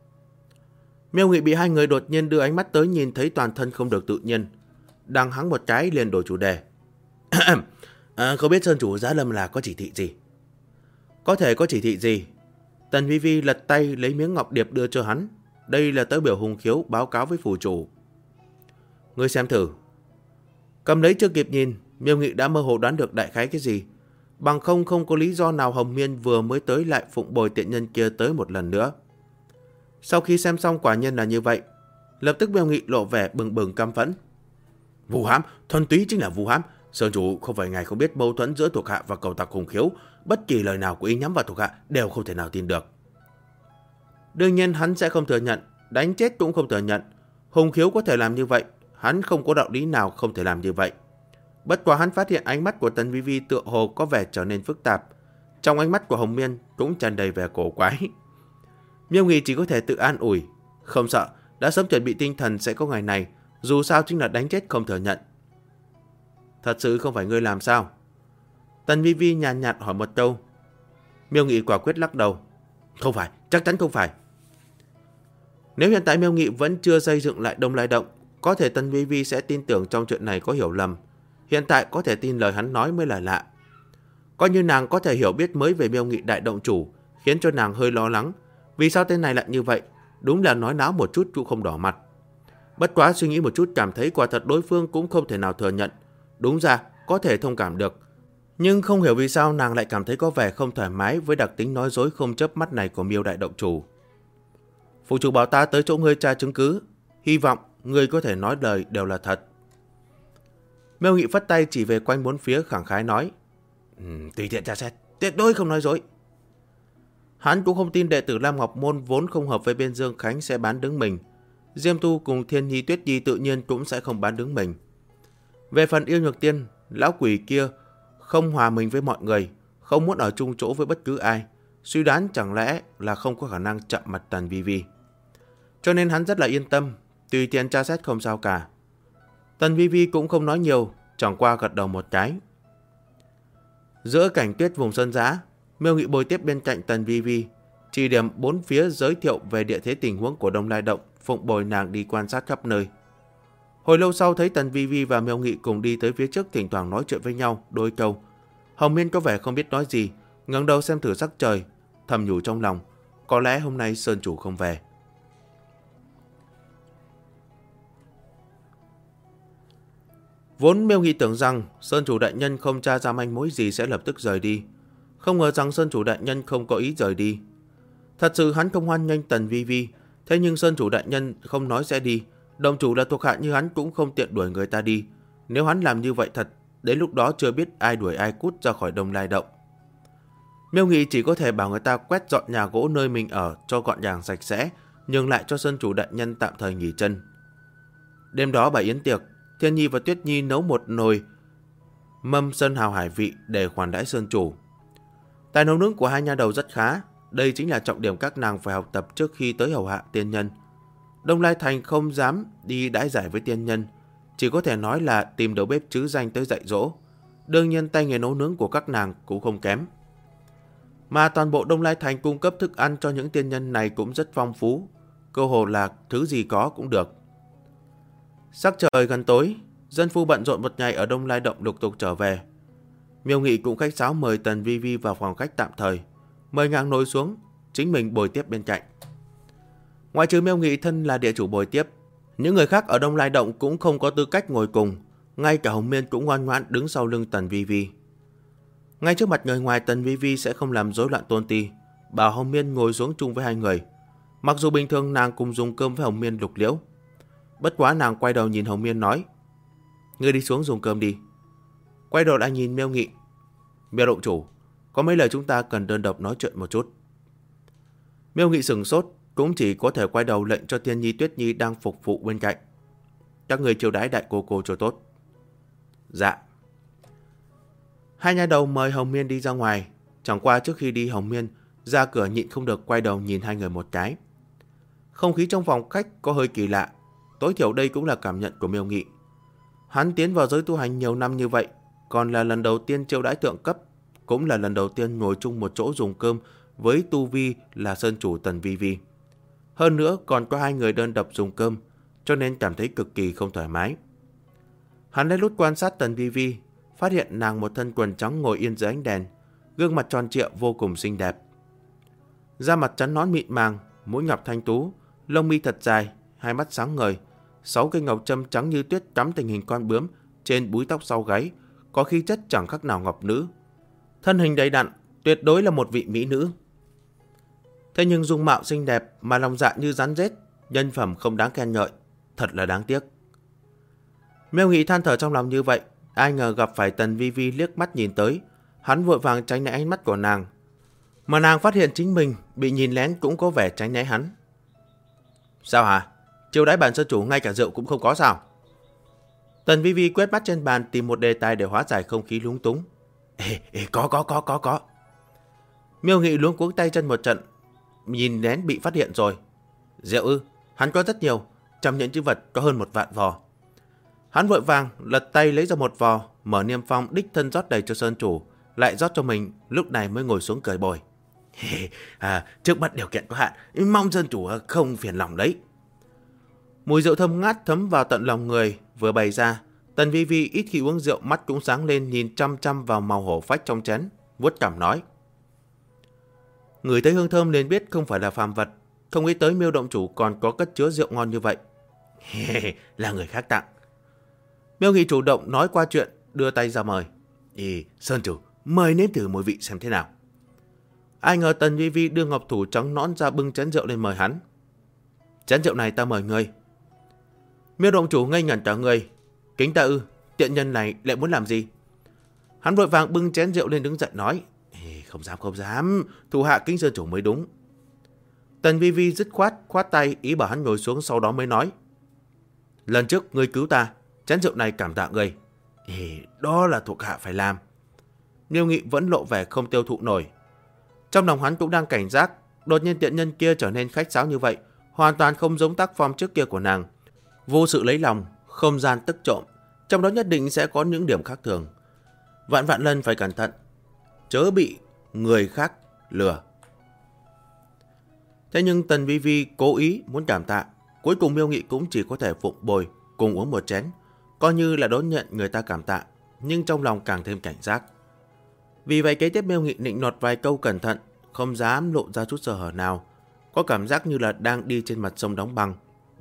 A: Miêu Nghị bị hai người đột nhiên đưa ánh mắt tới nhìn thấy toàn thân không được tự nhiên, đang hắng một cái liền đổi chủ đề. Không biết Sơn Chủ Giá Lâm là có chỉ thị gì? Có thể có chỉ thị gì? Tần Vi Vi lật tay lấy miếng ngọc điệp đưa cho hắn. Đây là tớ biểu Hùng Khiếu báo cáo với phủ chủ. Ngươi xem thử. Cầm lấy chưa kịp nhìn, Miêu Nghị đã mơ hồ đoán được đại khái cái gì. Bằng không có lý do nào Hồng Miên vừa mới tới lại phụng bồi tiện nhân kia tới một lần nữa. Sau khi xem xong quả nhiên là như vậy, lập tức Miêu Nghị lộ vẻ bừng bừng căm phẫn. Vu hãm, thuần túy chính là vu hãm. Sơn Chủ không phải ngài không biết mâu thuẫn giữa thuộc hạ và cầu tặc Hùng Khiếu, bất kỳ lời nào của ý nhắm vào thuộc hạ đều không thể nào tin được. Đương nhiên hắn sẽ không thừa nhận, đánh chết cũng không thừa nhận. Hùng Khiếu có thể làm như vậy, hắn không có đạo lý nào không thể làm như vậy. Bất quá hắn phát hiện ánh mắt của Tần Vi Vi tựa hồ có vẻ trở nên phức tạp. Trong ánh mắt của Hồng Miên cũng tràn đầy vẻ cổ quái. Miêu Nghị chỉ có thể tự an ủi. Không sợ, đã sớm chuẩn bị tinh thần sẽ có ngày này. Dù sao chính là đánh chết không thừa nhận. Thật sự không phải ngươi làm sao? Tần Vi Vi nhàn nhạt hỏi một câu. Miêu Nghị quả quyết lắc đầu. Không phải, chắc chắn không phải. Nếu hiện tại Miêu Nghị vẫn chưa xây dựng lại Đông Lai Động, có thể Tần Vi Vi sẽ tin tưởng trong chuyện này có hiểu lầm. Hiện tại có thể tin lời hắn nói mới là lạ. Coi như nàng có thể hiểu biết mới về Miêu Nghị đại động chủ, khiến cho nàng hơi lo lắng. Vì sao tên này lại như vậy? Đúng là nói náo một chút cũng không đỏ mặt. Bất quá suy nghĩ một chút cảm thấy quả thật đối phương cũng không thể nào thừa nhận. Đúng ra có thể thông cảm được. Nhưng không hiểu vì sao nàng lại cảm thấy có vẻ không thoải mái với đặc tính nói dối không chớp mắt này của Miêu đại động chủ. Phụ chủ bảo ta tới chỗ ngươi tra chứng cứ. Hy vọng ngươi có thể nói lời đều là thật. Miêu Nghị phất tay chỉ về quanh bốn phía khẳng khái nói. Tùy tiện tra xét, tuyệt đối không nói dối. Hắn cũng không tin đệ tử Lam Ngọc Môn vốn không hợp với bên Dương Khánh sẽ bán đứng mình. Diêm Tu cùng Thiên Nhi Tuyết Nhi tự nhiên cũng sẽ không bán đứng mình. Về phần Yêu Nhược Tiên, lão quỷ kia không hòa mình với mọi người, không muốn ở chung chỗ với bất cứ ai. Suy đoán chẳng lẽ là không có khả năng chạm mặt Tần Vi Vi. Cho nên hắn rất là yên tâm, tùy tiện tra xét không sao cả. Tần Vi Vi cũng không nói nhiều, chẳng qua gật đầu một cái. Giữa cảnh tuyết vùng sơn giã, Miêu Nghị bồi tiếp bên cạnh Tần Vi Vi, chỉ điểm bốn phía giới thiệu về địa thế tình huống của Đông Lai Động, phụng bồi nàng đi quan sát khắp nơi. Hồi lâu sau thấy Tần Vi Vi và Miêu Nghị cùng đi tới phía trước, thỉnh thoảng nói chuyện với nhau đôi câu. Hồng Miên có vẻ không biết nói gì, ngẩng đầu xem thử sắc trời, thầm nhủ trong lòng, có lẽ hôm nay Sơn Chủ không về. Vốn Miêu Nghị tưởng rằng Sơn Chủ đại nhân không tra ra manh mối gì sẽ lập tức rời đi, không ngờ rằng Sơn Chủ đại nhân không có ý rời đi. Thật sự hắn không hoan nghênh Tần Vi Vi, thế nhưng Sơn Chủ đại nhân không nói sẽ đi. Đồng chủ là thuộc hạ như hắn cũng không tiện đuổi người ta đi. Nếu hắn làm như vậy thật, đến lúc đó chưa biết ai đuổi ai cút ra khỏi Đông Lai Động. Miêu Nghị chỉ có thể bảo người ta quét dọn nhà gỗ nơi mình ở cho gọn gàng sạch sẽ, nhường lại cho Sơn Chủ đại nhân tạm thời nghỉ chân. Đêm đó bày yến tiệc, Thiên Nhi và Tuyết Nhi nấu một nồi mâm sơn hào hải vị để khoản đãi Sơn Chủ. Tài nấu nướng của hai nha đầu rất khá, đây chính là trọng điểm các nàng phải học tập trước khi tới hầu hạ tiên nhân. Đông Lai Thành không dám đi đãi giải với tiên nhân, chỉ có thể nói là tìm đầu bếp trứ danh tới dạy dỗ. Đương nhiên tay nghề nấu nướng của các nàng cũng không kém. Mà toàn bộ Đông Lai Thành cung cấp thức ăn cho những tiên nhân này cũng rất phong phú, cơ hồ là thứ gì có cũng được. Sắc trời gần tối, dân phu bận rộn một ngày ở Đông Lai Động lục tục trở về. Miêu Nghị cũng khách sáo mời Tần Vi Vi vào phòng khách tạm thời, mời nàng ngồi xuống, chính mình bồi tiếp bên cạnh. Ngoại trừ Miêu Nghị thân là địa chủ bồi tiếp, những người khác ở Đông Lai Động cũng không có tư cách ngồi cùng, ngay cả Hồng Miên cũng ngoan ngoãn đứng sau lưng Tần Vi Vi. Ngay trước mặt người ngoài, Tần Vi Vi sẽ không làm rối loạn tôn ti, bảo Hồng Miên ngồi xuống chung với hai người. Mặc dù bình thường nàng cùng dùng cơm với Hồng Miên Lục Liễu, bất quá nàng quay đầu nhìn Hồng Miên nói: "Ngươi đi xuống dùng cơm đi." Quay đầu lại nhìn Miêu Nghị: "Miêu động chủ, có mấy lời chúng ta cần đơn độc nói chuyện một chút." Miêu Nghị sửng sốt, cũng chỉ có thể quay đầu lệnh cho Thiên Nhi Tuyết Nhi đang phục vụ bên cạnh: "Các người chiêu đãi đại cô cho tốt." "Dạ." Hai nha đầu mời Hồng Miên đi ra ngoài. Chẳng qua trước khi đi, Hồng Miên ra cửa nhịn không được quay đầu nhìn hai người một cái. Không khí trong phòng khách có hơi kỳ lạ, tối thiểu đây cũng là cảm nhận của Miêu Nghị. Hắn tiến vào giới tu hành nhiều năm như vậy, còn là lần đầu tiên chiêu đãi thượng cấp, cũng là lần đầu tiên ngồi chung một chỗ dùng cơm với tu vi là sơn chủ Tần Vi Vi. Hơn nữa còn có hai người đơn độc dùng cơm, cho nên cảm thấy cực kỳ không thoải mái. Hắn lén lút quan sát Tần Vi Vi, phát hiện nàng một thân quần trắng ngồi yên dưới ánh đèn, gương mặt tròn trịa vô cùng xinh đẹp. Da mặt trắng nõn mịn màng, mũi ngọc thanh tú, lông mi thật dài, hai mắt sáng ngời, 6 cây ngọc châm trắng như tuyết cắm thành hình con bướm trên búi tóc sau gáy, có khí chất chẳng khác nào ngọc nữ. Thân hình đầy đặn, tuyệt đối là một vị mỹ nữ. Thế nhưng dung mạo xinh đẹp mà lòng dạ như rắn rết, nhân phẩm không đáng khen ngợi, thật là đáng tiếc. Miêu Nghị than thở trong lòng như vậy, ai ngờ gặp phải Tần Vi Vi liếc mắt nhìn tới, hắn vội vàng tránh né ánh mắt của nàng. Mà nàng phát hiện chính mình bị nhìn lén cũng có vẻ tránh né hắn. Sao hả? Chiêu đãi bản sơn chủ ngay cả rượu cũng không có sao? Tần Vi Vi quét mắt trên bàn tìm một đề tài để hóa giải không khí lúng túng. Có. Miêu Nghị luống cuống tay chân một trận, nhìn lén bị phát hiện rồi. Rượu ư? Hắn có rất nhiều, trong những chữ vật có hơn 1 vạn vò. Hắn vội vàng lật tay lấy ra một vò, mở niêm phong đích thân rót đầy cho sơn chủ, lại rót cho mình, lúc này mới ngồi xuống cười bồi. Trước mắt điều kiện có hạn, mong sơn chủ không phiền lòng đấy. Mùi rượu thơm ngát thấm vào tận lòng người vừa bày ra. Tần Vi Vi ít khi uống rượu, mắt cũng sáng lên nhìn chăm chăm vào màu hổ phách trong chén, vuốt cằm nói. Người thấy hương thơm nên biết không phải là phàm vật, không nghĩ tới Miêu động chủ còn có cất chứa rượu ngon như vậy. Là người khác tặng. Miêu Nghị chủ động nói qua chuyện, đưa tay ra mời. Sơn chủ, mời nếm thử mùi vị xem thế nào. Ai ngờ Tần Vi Vi đưa ngọc thủ trắng nõn ra bưng chén rượu lên mời hắn. Chén rượu này ta mời ngươi. Miêu động chủ ngây ngẩn cả người. Kính ta ư? Tiện nhân này lại muốn làm gì? Hắn vội vàng bưng chén rượu lên đứng dậy nói. Không dám, thủ hạ kính sơn chủ mới đúng. Tần Vi Vi dứt khoát tay ý bảo hắn ngồi xuống, sau đó mới nói. Lần trước ngươi cứu ta, chén rượu này cảm tạ ngươi. Đó là thuộc hạ phải làm. Miêu Nghị vẫn lộ vẻ không tiêu thụ nổi. Trong lòng hắn cũng đang cảnh giác, đột nhiên tiện nhân kia trở nên khách sáo như vậy, hoàn toàn không giống tác phong trước kia của nàng. Vô sự lấy lòng, không gian tức trộm, trong đó nhất định sẽ có những điểm khác thường. Vạn lần phải cẩn thận, chớ bị người khác lừa. Thế nhưng Tần Vi Vi cố ý muốn cảm tạ, cuối cùng Miêu Nghị cũng chỉ có thể phụng bồi cùng uống một chén, coi như là đón nhận người ta cảm tạ, nhưng trong lòng càng thêm cảnh giác. Vì vậy kế tiếp Miêu Nghị nịnh nọt vài câu cẩn thận, không dám lộ ra chút sơ hở nào, có cảm giác như là đang đi trên mặt sông đóng băng.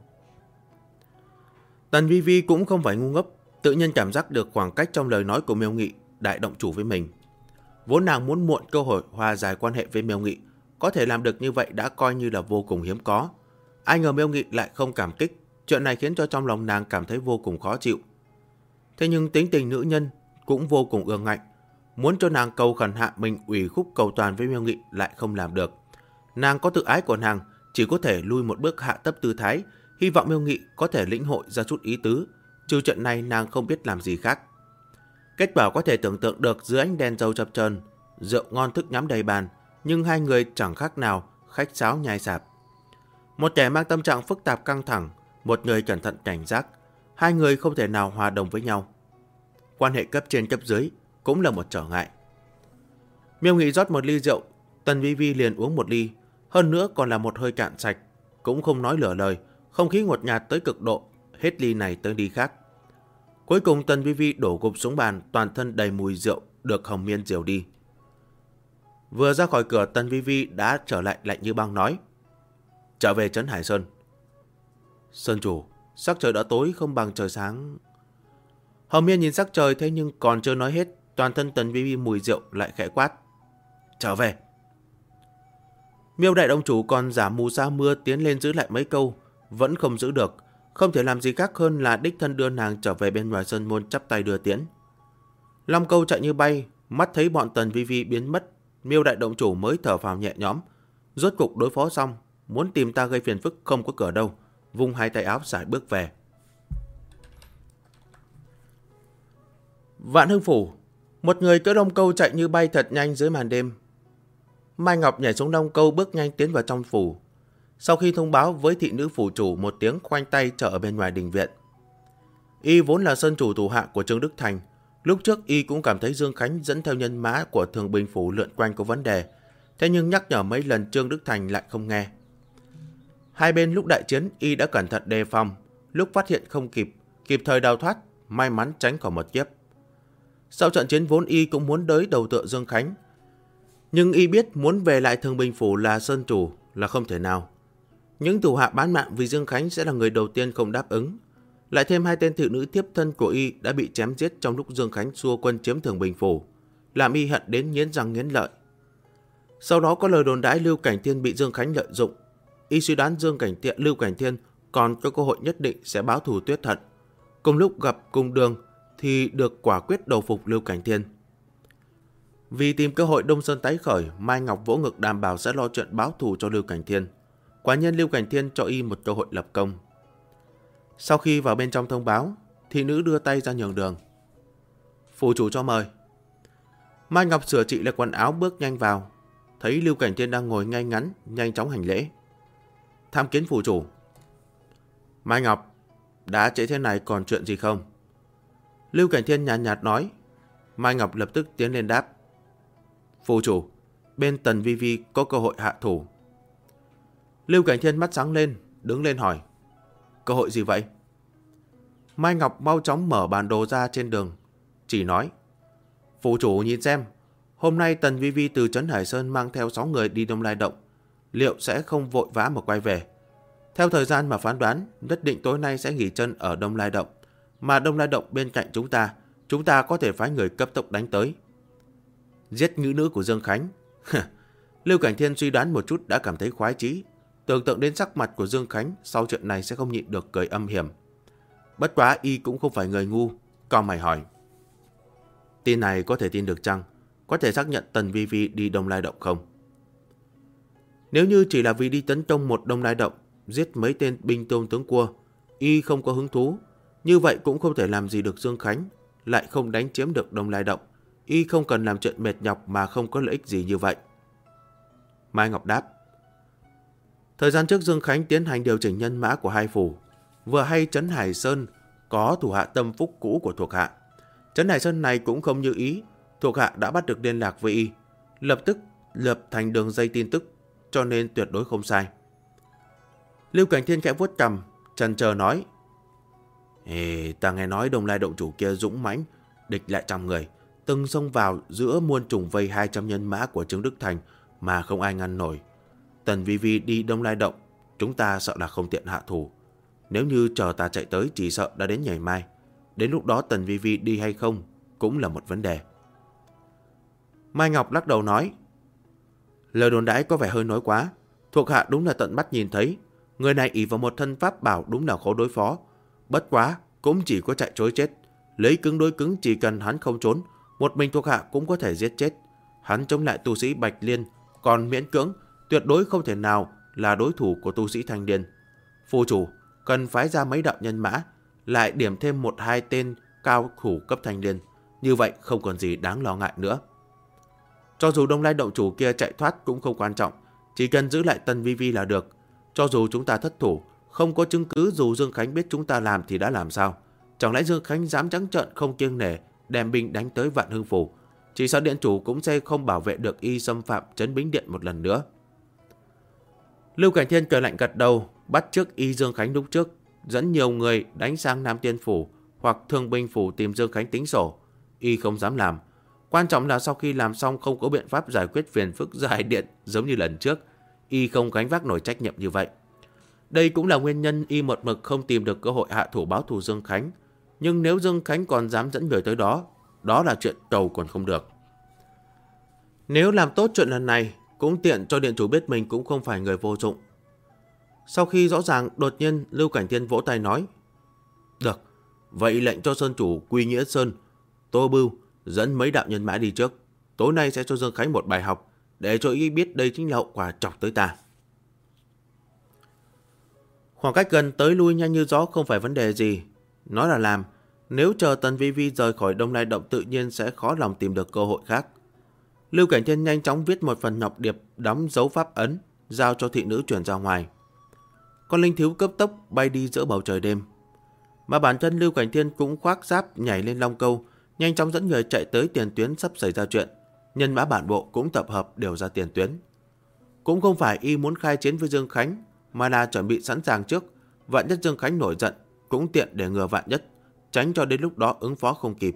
A: Tần Vi Vi cũng không phải ngu ngốc, tự nhiên cảm giác được khoảng cách trong lời nói của Miêu Nghị đại động chủ với mình. Vốn nàng muốn muộn cơ hội hòa giải quan hệ với Miêu Nghị, có thể làm được như vậy đã coi như là vô cùng hiếm có. Ai ngờ Miêu Nghị lại không cảm kích, chuyện này khiến cho trong lòng nàng cảm thấy vô cùng khó chịu. Thế nhưng tính tình nữ nhân cũng vô cùng ương ngạnh, muốn cho nàng cầu khẩn hạ mình ủy khúc cầu toàn với Miêu Nghị lại không làm được. Nàng có tự ái của nàng, chỉ có thể lui một bước hạ thấp tư thái, hy vọng Miêu Nghị có thể lĩnh hội ra chút ý tứ, trừ trận này nàng không biết làm gì khác. Kết quả có thể tưởng tượng được, dưới ánh đèn dầu chập chờn, rượu ngon thức nhắm đầy bàn, nhưng hai người chẳng khác nào khách sáo nhai sạp. Một kẻ mang tâm trạng phức tạp căng thẳng, một người cẩn thận cảnh giác, hai người không thể nào hòa đồng với nhau. Quan hệ cấp trên cấp dưới cũng là một trở ngại. Miêu Nghị rót một ly rượu, Tần Vi Vi liền uống một ly, hơn nữa còn là một hơi cạn sạch, cũng không nói lửa lời, không khí ngột ngạt tới cực độ, hết ly này tới ly khác. Cuối cùng Tần Vi Vi đổ gục xuống bàn, toàn thân đầy mùi rượu được Hồng Miên dìu đi. Vừa ra khỏi cửa, Tần Vi Vi đã trở lại lạnh như băng nói. Trở về trấn Hải Sơn. Sơn chủ, sắc trời đã tối không bằng trời sáng. Hồng Miên nhìn sắc trời, thế nhưng còn chưa nói hết, toàn thân Tần Vi Vi mùi rượu lại khẽ quát. Trở về. Miêu đại động chủ còn giả mù sa mưa tiến lên giữ lại mấy câu, vẫn không giữ được, không thể làm gì khác hơn là đích thân đưa nàng trở về bên ngoài sơn môn chắp tay đưa tiễn. Long Câu chạy như bay, mắt thấy bọn Tần Vi Vi biến mất, Miêu đại động chủ mới thở phào nhẹ nhõm, rốt cục đối phó xong, muốn tìm ta gây phiền phức không có cửa đâu, vung hai tay áo sải bước về. Vạn Hưng phủ, một người cưỡi Long Câu chạy như bay thật nhanh dưới màn đêm. Mai Ngọc nhảy xuống Đông Câu bước nhanh tiến vào trong phủ. Sau khi thông báo với thị nữ phủ chủ một tiếng, khoanh tay chờ ở bên ngoài đình viện. Y vốn là sơn chủ thủ hạ của Trương Đức Thành. Lúc trước Y cũng cảm thấy Dương Khánh dẫn theo nhân mã của Thường Bình phủ lượn quanh có vấn đề. Thế nhưng nhắc nhở mấy lần Trương Đức Thành lại không nghe. Hai bên lúc đại chiến Y đã cẩn thận đề phòng. Lúc phát hiện không kịp thời đào thoát, may mắn tránh khỏi một kiếp. Sau trận chiến vốn Y cũng muốn đới đầu tựa Dương Khánh. Nhưng Y biết muốn về lại Thường Bình phủ là sơn chủ là không thể nào. Những thủ hạ bán mạng vì Dương Khánh sẽ là người đầu tiên không đáp ứng. Lại thêm hai tên thị nữ tiếp thân của Y đã bị chém giết trong lúc Dương Khánh xua quân chiếm Thường Bình phủ, làm Y hận đến nghiến răng nghiến lợi. Sau đó có lời đồn đãi Lưu Cảnh Thiên bị Dương Khánh lợi dụng. Y suy đoán Lưu Cảnh Thiên còn có cơ hội nhất định sẽ báo thù Tuyết Hận. Cùng lúc gặp cùng đường thì được quả quyết đầu phục Lưu Cảnh Thiên. Vì tìm cơ hội Đông Sơn tái khởi, Mai Ngọc vỗ ngực đảm bảo sẽ lo chuyện báo thù cho Lưu Cảnh Thiên. Quả nhiên Lưu Cảnh Thiên cho Y một cơ hội lập công. Sau khi vào bên trong thông báo, thị nữ đưa tay ra nhường đường. Phủ chủ cho mời. Mai Ngọc sửa trị lại quần áo bước nhanh vào. Thấy Lưu Cảnh Thiên đang ngồi ngay ngắn, nhanh chóng hành lễ. Tham kiến phủ chủ. Mai Ngọc, đã trễ thế này còn chuyện gì không? Lưu Cảnh Thiên nhàn nhạt nói. Mai Ngọc lập tức tiến lên đáp. Phủ chủ, bên Tần Vi Vi có cơ hội hạ thủ. Lưu Cảnh Thiên mắt sáng lên, đứng lên hỏi. Cơ hội gì vậy? Mai Ngọc mau chóng mở bản đồ ra trên đường, chỉ nói. Phủ chủ nhìn xem, hôm nay Tần Vi Vi từ Trấn Hải Sơn mang theo 6 người đi Đông Lai Động, liệu sẽ không vội vã mà quay về. Theo thời gian mà phán đoán, nhất định tối nay sẽ nghỉ chân ở Đông Lai Động, mà Đông Lai Động bên cạnh chúng ta có thể phái người cấp tốc đánh tới. Giết nữ nữ của Dương Khánh. Lưu Cảnh Thiên suy đoán một chút đã cảm thấy khoái chí, tưởng tượng đến sắc mặt của Dương Khánh sau chuyện này sẽ không nhịn được cười âm hiểm. Bất quá Y cũng không phải người ngu, cau mày hỏi. Tin này có thể tin được chăng? Có thể xác nhận Tần Vi Vi đi Đông Lai Động không? Nếu như chỉ là vì đi tấn công một Đông Lai Động, giết mấy tên binh tôn tướng cua, Y không có hứng thú, như vậy cũng không thể làm gì được Dương Khánh, lại không đánh chiếm được Đông Lai Động. Y không cần làm chuyện mệt nhọc mà không có lợi ích gì như vậy. Mai Ngọc đáp. Thời gian trước Dương Khánh tiến hành điều chỉnh nhân mã của hai phủ. Vừa hay Trấn Hải Sơn có thủ hạ tâm phúc cũ của thuộc hạ. Trấn Hải Sơn này cũng không như ý, thuộc hạ đã bắt được liên lạc với Y, lập tức lập thành đường dây tin tức, cho nên tuyệt đối không sai. Lưu Cảnh Thiên khẽ vuốt cằm, chần chờ nói. Ta nghe nói Đông Lai Động chủ kia dũng mãnh, địch lại 100 người, từng xông vào giữa muôn trùng vây 200 nhân mã của Trương Đức Thành mà không ai ngăn nổi. Tần Vi Vi đi Đông Lai Động, chúng ta sợ là không tiện hạ thủ. Nếu như chờ ta chạy tới chỉ sợ đã đến ngày mai. Đến lúc đó Tần Vi Vi đi hay không cũng là một vấn đề. Mai Ngọc lắc đầu nói. Lời đồn đãi có vẻ hơi nói quá. Thuộc hạ đúng là tận mắt nhìn thấy. Người này ỷ vào một thân pháp bảo đúng là khó đối phó. Bất quá cũng chỉ có chạy trối chết. Lấy cứng đối cứng, chỉ cần hắn không trốn, một mình thuộc hạ cũng có thể giết chết. Hắn chống lại tu sĩ Bạch Liên còn miễn cưỡng, tuyệt đối không thể nào là đối thủ của tu sĩ Thanh Điền. Phu chủ cần phái ra mấy đạo nhân mã, lại điểm thêm 1-2 tên cao thủ cấp Thanh Điền, như vậy không còn gì đáng lo ngại nữa. Cho dù Đông Lai Động chủ kia chạy thoát cũng không quan trọng, chỉ cần giữ lại Tần Vi Vi là được. Cho dù chúng ta thất thủ, không có chứng cứ, dù Dương Khánh biết chúng ta làm thì đã làm sao? Chẳng lẽ Dương Khánh dám trắng trợn không kiêng nể đem binh đánh tới Vạn Hưng phủ? Chỉ sợ điện chủ cũng sẽ không bảo vệ được Y xâm phạm Trấn Bính Điện một lần nữa. Lưu Cảnh Thiên cười lạnh gật đầu, bắt chước Y Dương Khánh lúc trước, dẫn nhiều người đánh sang Nam Tiên phủ hoặc Thương Binh phủ tìm Dương Khánh tính sổ. Y không dám làm. Quan trọng là sau khi làm xong không có biện pháp giải quyết phiền phức dài điện giống như lần trước, Y không gánh vác nổi trách nhiệm như vậy. Đây cũng là nguyên nhân Y một mực không tìm được cơ hội hạ thủ báo thù Dương Khánh. Nhưng nếu Dương Khánh còn dám dẫn người tới đó, đó là chuyện cầu còn không được. Nếu làm tốt chuyện lần này, cũng tiện cho điện chủ biết mình cũng không phải người vô dụng. Sau khi rõ ràng, đột nhiên Lưu Cảnh Thiên vỗ tay nói. Được, vậy lệnh cho Sơn chủ Quy Nghĩa Sơn, Tô Bưu dẫn mấy đạo nhân mã đi trước. Tối nay sẽ cho Dương Khánh một bài học, để cho Y biết đây chính là hậu quả chọc tới ta. Khoảng cách gần tới lui nhanh như gió không phải vấn đề gì. Nói là làm, nếu chờ Tần Vi Vi rời khỏi Đông Lai Động tự nhiên sẽ khó lòng tìm được cơ hội khác. Lưu Cảnh Thiên nhanh chóng viết một phần ngọc điệp đóng dấu pháp ấn, giao cho thị nữ chuyển ra ngoài. Con linh thú cấp tốc bay đi giữa bầu trời đêm. Mà bản thân Lưu Cảnh Thiên cũng khoác giáp nhảy lên long câu, nhanh chóng dẫn người chạy tới tiền tuyến sắp xảy ra chuyện. Nhân mã bản bộ cũng tập hợp đều ra tiền tuyến. Cũng không phải y muốn khai chiến với Dương Khánh, mà là chuẩn bị sẵn sàng trước. Vạn nhất Dương Khánh nổi giận, cũng tiện để ngừa vạn nhất, tránh cho đến lúc đó ứng phó không kịp.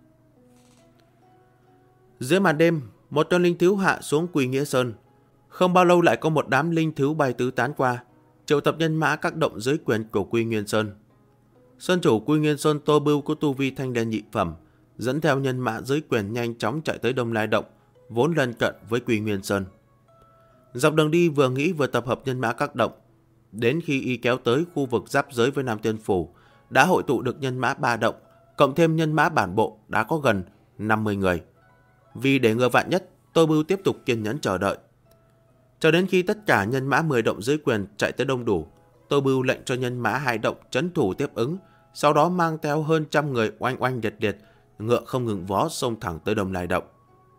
A: Dưới màn đêm, một con linh thú hạ xuống Quy Nghĩa Sơn. Không bao lâu lại có một đám linh thú bay tứ tán qua, triệu tập nhân mã các động dưới quyền của Quy Nguyên Sơn. Sơn chủ Quy Nguyên Sơn Tô Bưu có tu vi thanh đen nhị phẩm, dẫn theo nhân mã dưới quyền nhanh chóng chạy tới Đông Lai Động, vốn lân cận với Quy Nguyên Sơn. Dọc đường đi vừa nghĩ vừa tập hợp nhân mã các động. Đến khi y kéo tới khu vực giáp giới với Nam Tiên Phủ, đã hội tụ được nhân mã 3 động, cộng thêm nhân mã bản bộ đã có gần 50 người. Vì để ngừa vạn nhất, Tô Bưu tiếp tục kiên nhẫn chờ đợi. Cho đến khi tất cả nhân mã 10 động dưới quyền chạy tới đông đủ, Tô Bưu lệnh cho nhân mã 2 động trấn thủ tiếp ứng, sau đó mang theo hơn trăm người oanh oanh liệt liệt, ngựa không ngừng vó xông thẳng tới Đông Lai Động.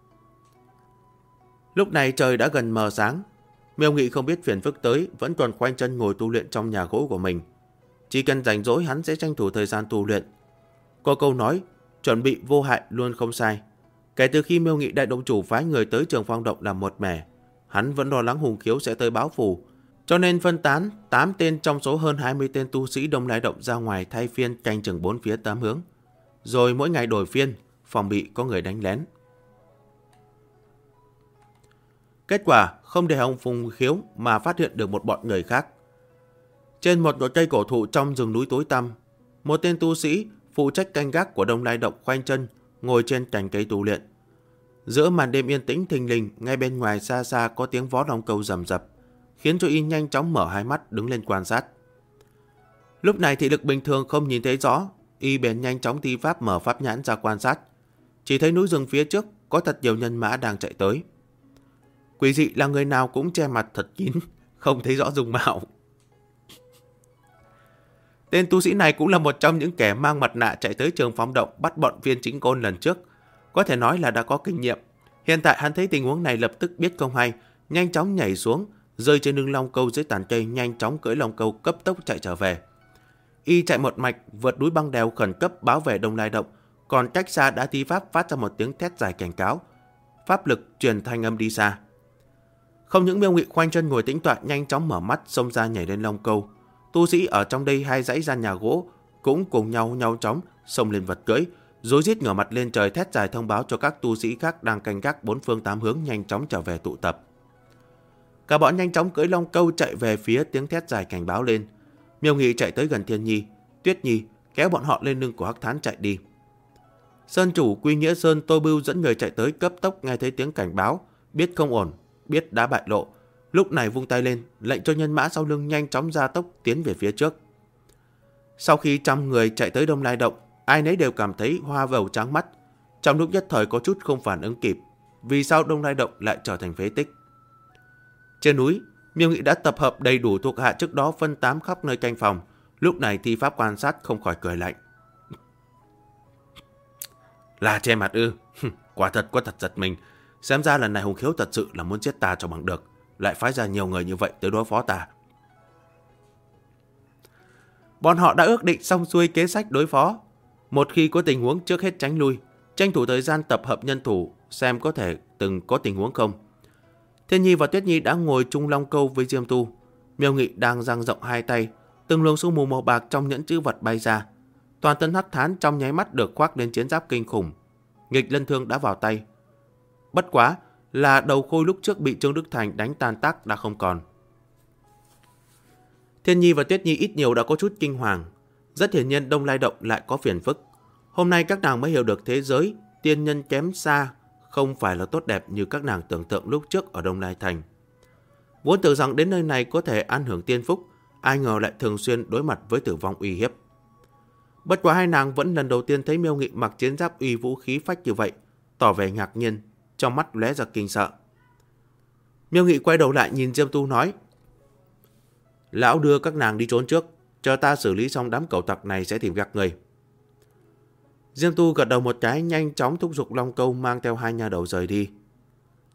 A: Lúc này trời đã gần mờ sáng, Miêu Nghị không biết phiền phức tới, vẫn còn khoanh chân ngồi tu luyện trong nhà gỗ của mình. Chỉ cần rảnh rỗi hắn sẽ tranh thủ thời gian tu luyện. Có câu nói, chuẩn bị vô hại luôn không sai. Kể từ khi Miêu Nghị đại động chủ phái người tới Trường Phong Động làm một mẻ, hắn vẫn lo lắng Hùng Khiếu sẽ tới báo phù, cho nên phân tán 8 tên trong số hơn 20 tên tu sĩ Đông Lai Động ra ngoài thay phiên canh chừng 4 phía 8 hướng. Rồi mỗi ngày đổi phiên, phòng bị có người đánh lén. Kết quả không để Hùng Khiếu mà phát hiện được một bọn người khác. Trên một ngọn cây cổ thụ trong rừng núi tối tăm, một tên tu sĩ phụ trách canh gác của Đông Lai Động khoanh chân ngồi trên cành cây tu luyện. Giữa màn đêm yên tĩnh thình lình, ngay bên ngoài xa xa có tiếng vó long câu rầm rập, khiến cho y nhanh chóng mở hai mắt đứng lên quan sát. Lúc này thị lực bình thường không nhìn thấy rõ, y bèn nhanh chóng thi pháp mở pháp nhãn ra quan sát. Chỉ thấy núi rừng phía trước có thật nhiều nhân mã đang chạy tới. Quỷ dị là người nào cũng che mặt thật kín, không thấy rõ dung mạo. Tên tu sĩ này cũng là một trong những kẻ mang mặt nạ chạy tới Trường Phong Động bắt bọn Viên Chính Côn lần trước. Có thể nói là đã có kinh nghiệm. Hiện tại hắn thấy tình huống này lập tức biết không hay, nhanh chóng nhảy xuống, rơi trên lưng long câu dưới tàn cây, nhanh chóng cưỡi long câu cấp tốc chạy trở về. Y chạy một mạch vượt núi băng đèo khẩn cấp báo về Đông Lai Động, còn cách xa đã thi pháp phát ra một tiếng thét dài cảnh cáo. Pháp lực truyền thanh âm đi xa. Không những Miêu Nghị khoanh chân ngồi tĩnh tọa, nhanh chóng mở mắt xông ra nhảy lên long câu. Tu sĩ ở trong đây hai dãy gian nhà gỗ cũng cùng nhau chóng xông lên vật cưỡi, rối rít ngửa mặt lên trời thét dài thông báo cho các tu sĩ khác đang canh gác 4 phương 8 hướng nhanh chóng trở về tụ tập. Cả bọn nhanh chóng cưỡi long câu chạy về phía tiếng thét dài cảnh báo lên. Miêu Nghị chạy tới gần Thiên Nhi, Tuyết Nhi, kéo bọn họ lên lưng của Hắc Thán chạy đi. Sơn chủ Quy Nghĩa Sơn Tô Bưu dẫn người chạy tới cấp tốc, nghe thấy tiếng cảnh báo, biết không ổn, biết đã bại lộ. Lúc này vung tay lên, lệnh cho nhân mã sau lưng nhanh chóng gia tốc tiến về phía trước. Sau khi trăm người chạy tới Đông Lai Động, ai nấy đều cảm thấy hoa vầu trắng mắt. Trong lúc nhất thời có chút không phản ứng kịp, vì sao Đông Lai Động lại trở thành phế tích. Trên núi, Miêu Nghị đã tập hợp đầy đủ thuộc hạ trước đó phân tán khắp nơi canh phòng. Lúc này thi pháp quan sát không khỏi cười lạnh. Là che mặt ư? Quả thật có thật giật mình. Xem ra lần này Hùng Khiếu thật sự là muốn giết ta cho bằng được, lại phái ra nhiều người như vậy tới đối phó ta. Bọn họ đã ước định xong xuôi kế sách đối phó. Một khi có tình huống trước hết tránh lui, tranh thủ thời gian tập hợp nhân thủ, xem có thể từng có tình huống không. Thiên Nhi và Tuyết Nhi đã ngồi chung long câu với Diêm Tu. Miêu Nghị đang dang rộng hai tay, từng luồng sương mù màu bạc trong nhẫn chữ vật bay ra. Toàn thân Hắc Thán trong nháy mắt được khoác lên chiến giáp kinh khủng. Nghịch lân thương đã vào tay. Bất quá là đầu khôi lúc trước bị Trương Đức Thành đánh tan tác đã không còn. Thiên Nhi và Tuyết Nhi ít nhiều đã có chút kinh hoàng. Rất hiển nhiên Đông Lai Động lại có phiền phức. Hôm nay các nàng mới hiểu được thế giới tiên nhân kém xa không phải là tốt đẹp như các nàng tưởng tượng lúc trước ở Đông Lai Thành. Vốn tưởng rằng đến nơi này có thể an hưởng tiên phúc, ai ngờ lại thường xuyên đối mặt với tử vong uy hiếp. Bất quá hai nàng vẫn lần đầu tiên thấy Miêu Nghị mặc chiến giáp uy vũ khí phách như vậy, tỏ vẻ ngạc nhiên, trong mắt lóe ra kinh sợ. Miêu Nghị quay đầu lại nhìn Diêm Tu nói: Lão đưa các nàng đi trốn trước, chờ ta xử lý xong đám cẩu tặc này sẽ tìm gặp người. Diêm Tu gật đầu một cái, nhanh chóng thúc giục long câu mang theo hai nha đầu rời đi.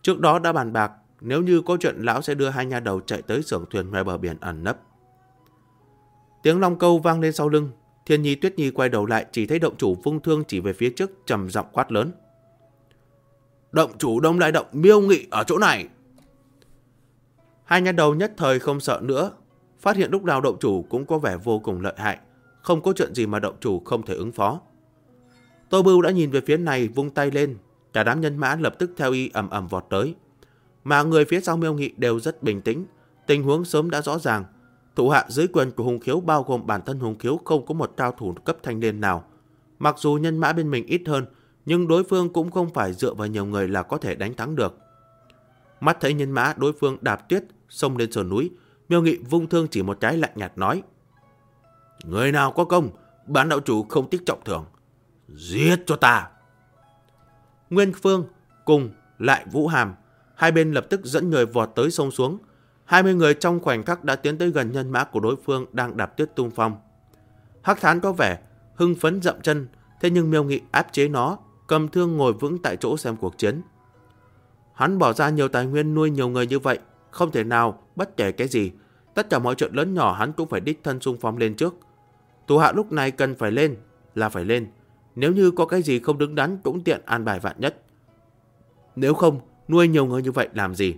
A: Trước đó đã bàn bạc, nếu như có chuyện lão sẽ đưa hai nha đầu chạy tới xưởng thuyền ngoài bờ biển ẩn nấp. Tiếng long câu vang lên sau lưng, Thiên Nhi Tuyết Nhi quay đầu lại chỉ thấy động chủ vung thương chỉ về phía trước trầm giọng quát lớn. Động chủ Đông Lai Động Miêu Nghị ở chỗ này. Hai nha đầu nhất thời không sợ nữa, phát hiện lúc nào động chủ cũng có vẻ vô cùng lợi hại, không có chuyện gì mà động chủ không thể ứng phó. Tô Bưu đã nhìn về phía này vung tay lên, cả đám nhân mã lập tức theo y ầm ầm vọt tới. Mà người phía sau Miêu Nghị đều rất bình tĩnh, tình huống sớm đã rõ ràng. Thủ hạ dưới quyền của Hùng Khiếu bao gồm bản thân Hùng Khiếu không có một cao thủ cấp thanh niên nào. Mặc dù nhân mã bên mình ít hơn, nhưng đối phương cũng không phải dựa vào nhiều người là có thể đánh thắng được. Mắt thấy nhân mã đối phương đạp tuyết xông lên sườn núi, Miêu Nghị vung thương chỉ một cái lạnh nhạt nói: Người nào có công, bản đạo chủ không tiếc trọng thưởng, giết cho ta. Nguyên Phương cùng lại Vũ Hàm, hai bên lập tức dẫn người vọt tới sông xuống. 20 người trong khoảnh khắc đã tiến tới gần nhân mã của đối phương đang đạp tuyết tung phong. Hắc Thán có vẻ hưng phấn dậm chân, thế nhưng Miêu Nghị áp chế nó, cầm thương ngồi vững tại chỗ xem cuộc chiến. Hắn bỏ ra nhiều tài nguyên nuôi nhiều người như vậy, không thể nào bất kể cái gì, tất cả mọi chuyện lớn nhỏ hắn cũng phải đích thân xung phong lên trước. Thủ hạ lúc này cần phải lên là phải lên, nếu như có cái gì không đứng đắn cũng tiện an bài vạn nhất. Nếu không, nuôi nhiều người như vậy làm gì?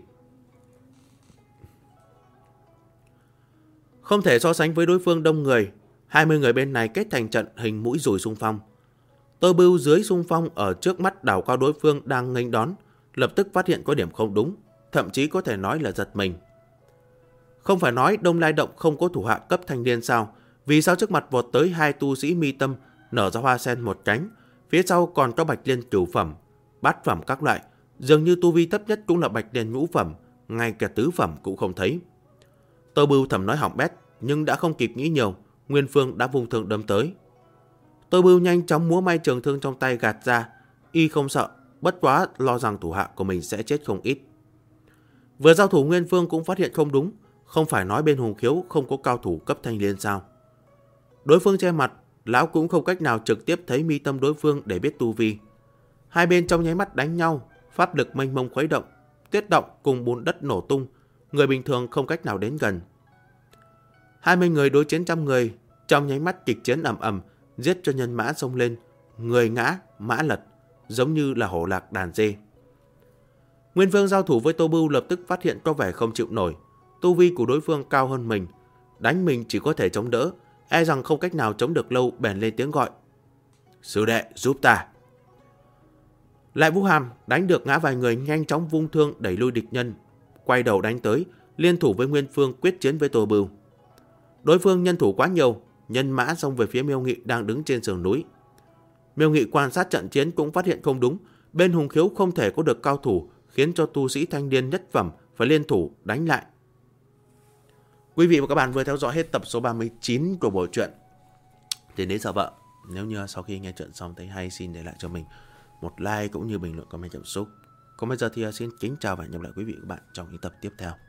A: Không thể so sánh với đối phương đông người, 20 người bên này kết thành trận hình mũi dùi xung phong. Tô Bưu dưới xung phong ở trước mắt đảo cao đối phương đang nghênh đón, lập tức phát hiện có điểm không đúng, thậm chí có thể nói là giật mình. Không phải nói Đông Lai Động không có thủ hạ cấp thanh niên sao? Vì sao trước mặt vọt tới hai tu sĩ mi tâm nở ra hoa sen một cánh, phía sau còn có bạch liên cửu phẩm, bát phẩm các loại, dường như tu vi thấp nhất cũng là bạch liên ngũ phẩm, ngay cả tứ phẩm cũng không thấy. Tô Bưu thầm nói hỏng bét, nhưng đã không kịp nghĩ nhiều, Nguyên Phương đã vung thương đâm tới. Tô Bưu nhanh chóng múa may trường thương trong tay gạt ra, y không sợ, bất quá lo rằng thủ hạ của mình sẽ chết không ít. Vừa giao thủ Nguyên Phương cũng phát hiện không đúng, không phải nói bên Hùng Khiếu không có cao thủ cấp thanh liên sao? Đối phương che mặt, lão cũng không cách nào trực tiếp thấy mi tâm đối phương để biết tu vi. Hai bên trong nháy mắt đánh nhau, pháp lực mênh mông khuấy động, tuyết động cùng bùn đất nổ tung, người bình thường không cách nào đến gần. 20 người đối chiến 100 người, trong nháy mắt kịch chiến ầm ầm, giết cho nhân mã xông lên, người ngã, mã lật, giống như là hổ lạc đàn dê. Nguyên Phương giao thủ với Tô Bưu lập tức phát hiện có vẻ không chịu nổi, tu vi của đối phương cao hơn mình, đánh mình chỉ có thể chống đỡ, e rằng không cách nào chống được lâu, bèn lên tiếng gọi: Sư đệ giúp ta. Lại Vũ Hàm đánh được ngã vài người, nhanh chóng vung thương đẩy lui địch nhân, quay đầu đánh tới, liên thủ với Nguyên Phương quyết chiến với Tô Bưu. Đối phương nhân thủ quá nhiều, nhân mã xông về phía Miêu Nghị đang đứng trên sườn núi. Miêu Nghị quan sát trận chiến cũng phát hiện không đúng, bên Hùng Khiếu không thể có được cao thủ, khiến cho tu sĩ thanh niên nhất phẩm phải liên thủ đánh lại. Quý vị và các bạn vừa theo dõi hết tập số 39 của bộ truyện Tiền Đến Sợ Vợ. Nếu như sau khi nghe chuyện xong thấy hay, xin để lại cho mình một like cũng như bình luận comment cảm xúc. Còn bây giờ thì xin kính chào và hẹn gặp lại quý vị và các bạn trong những tập tiếp theo.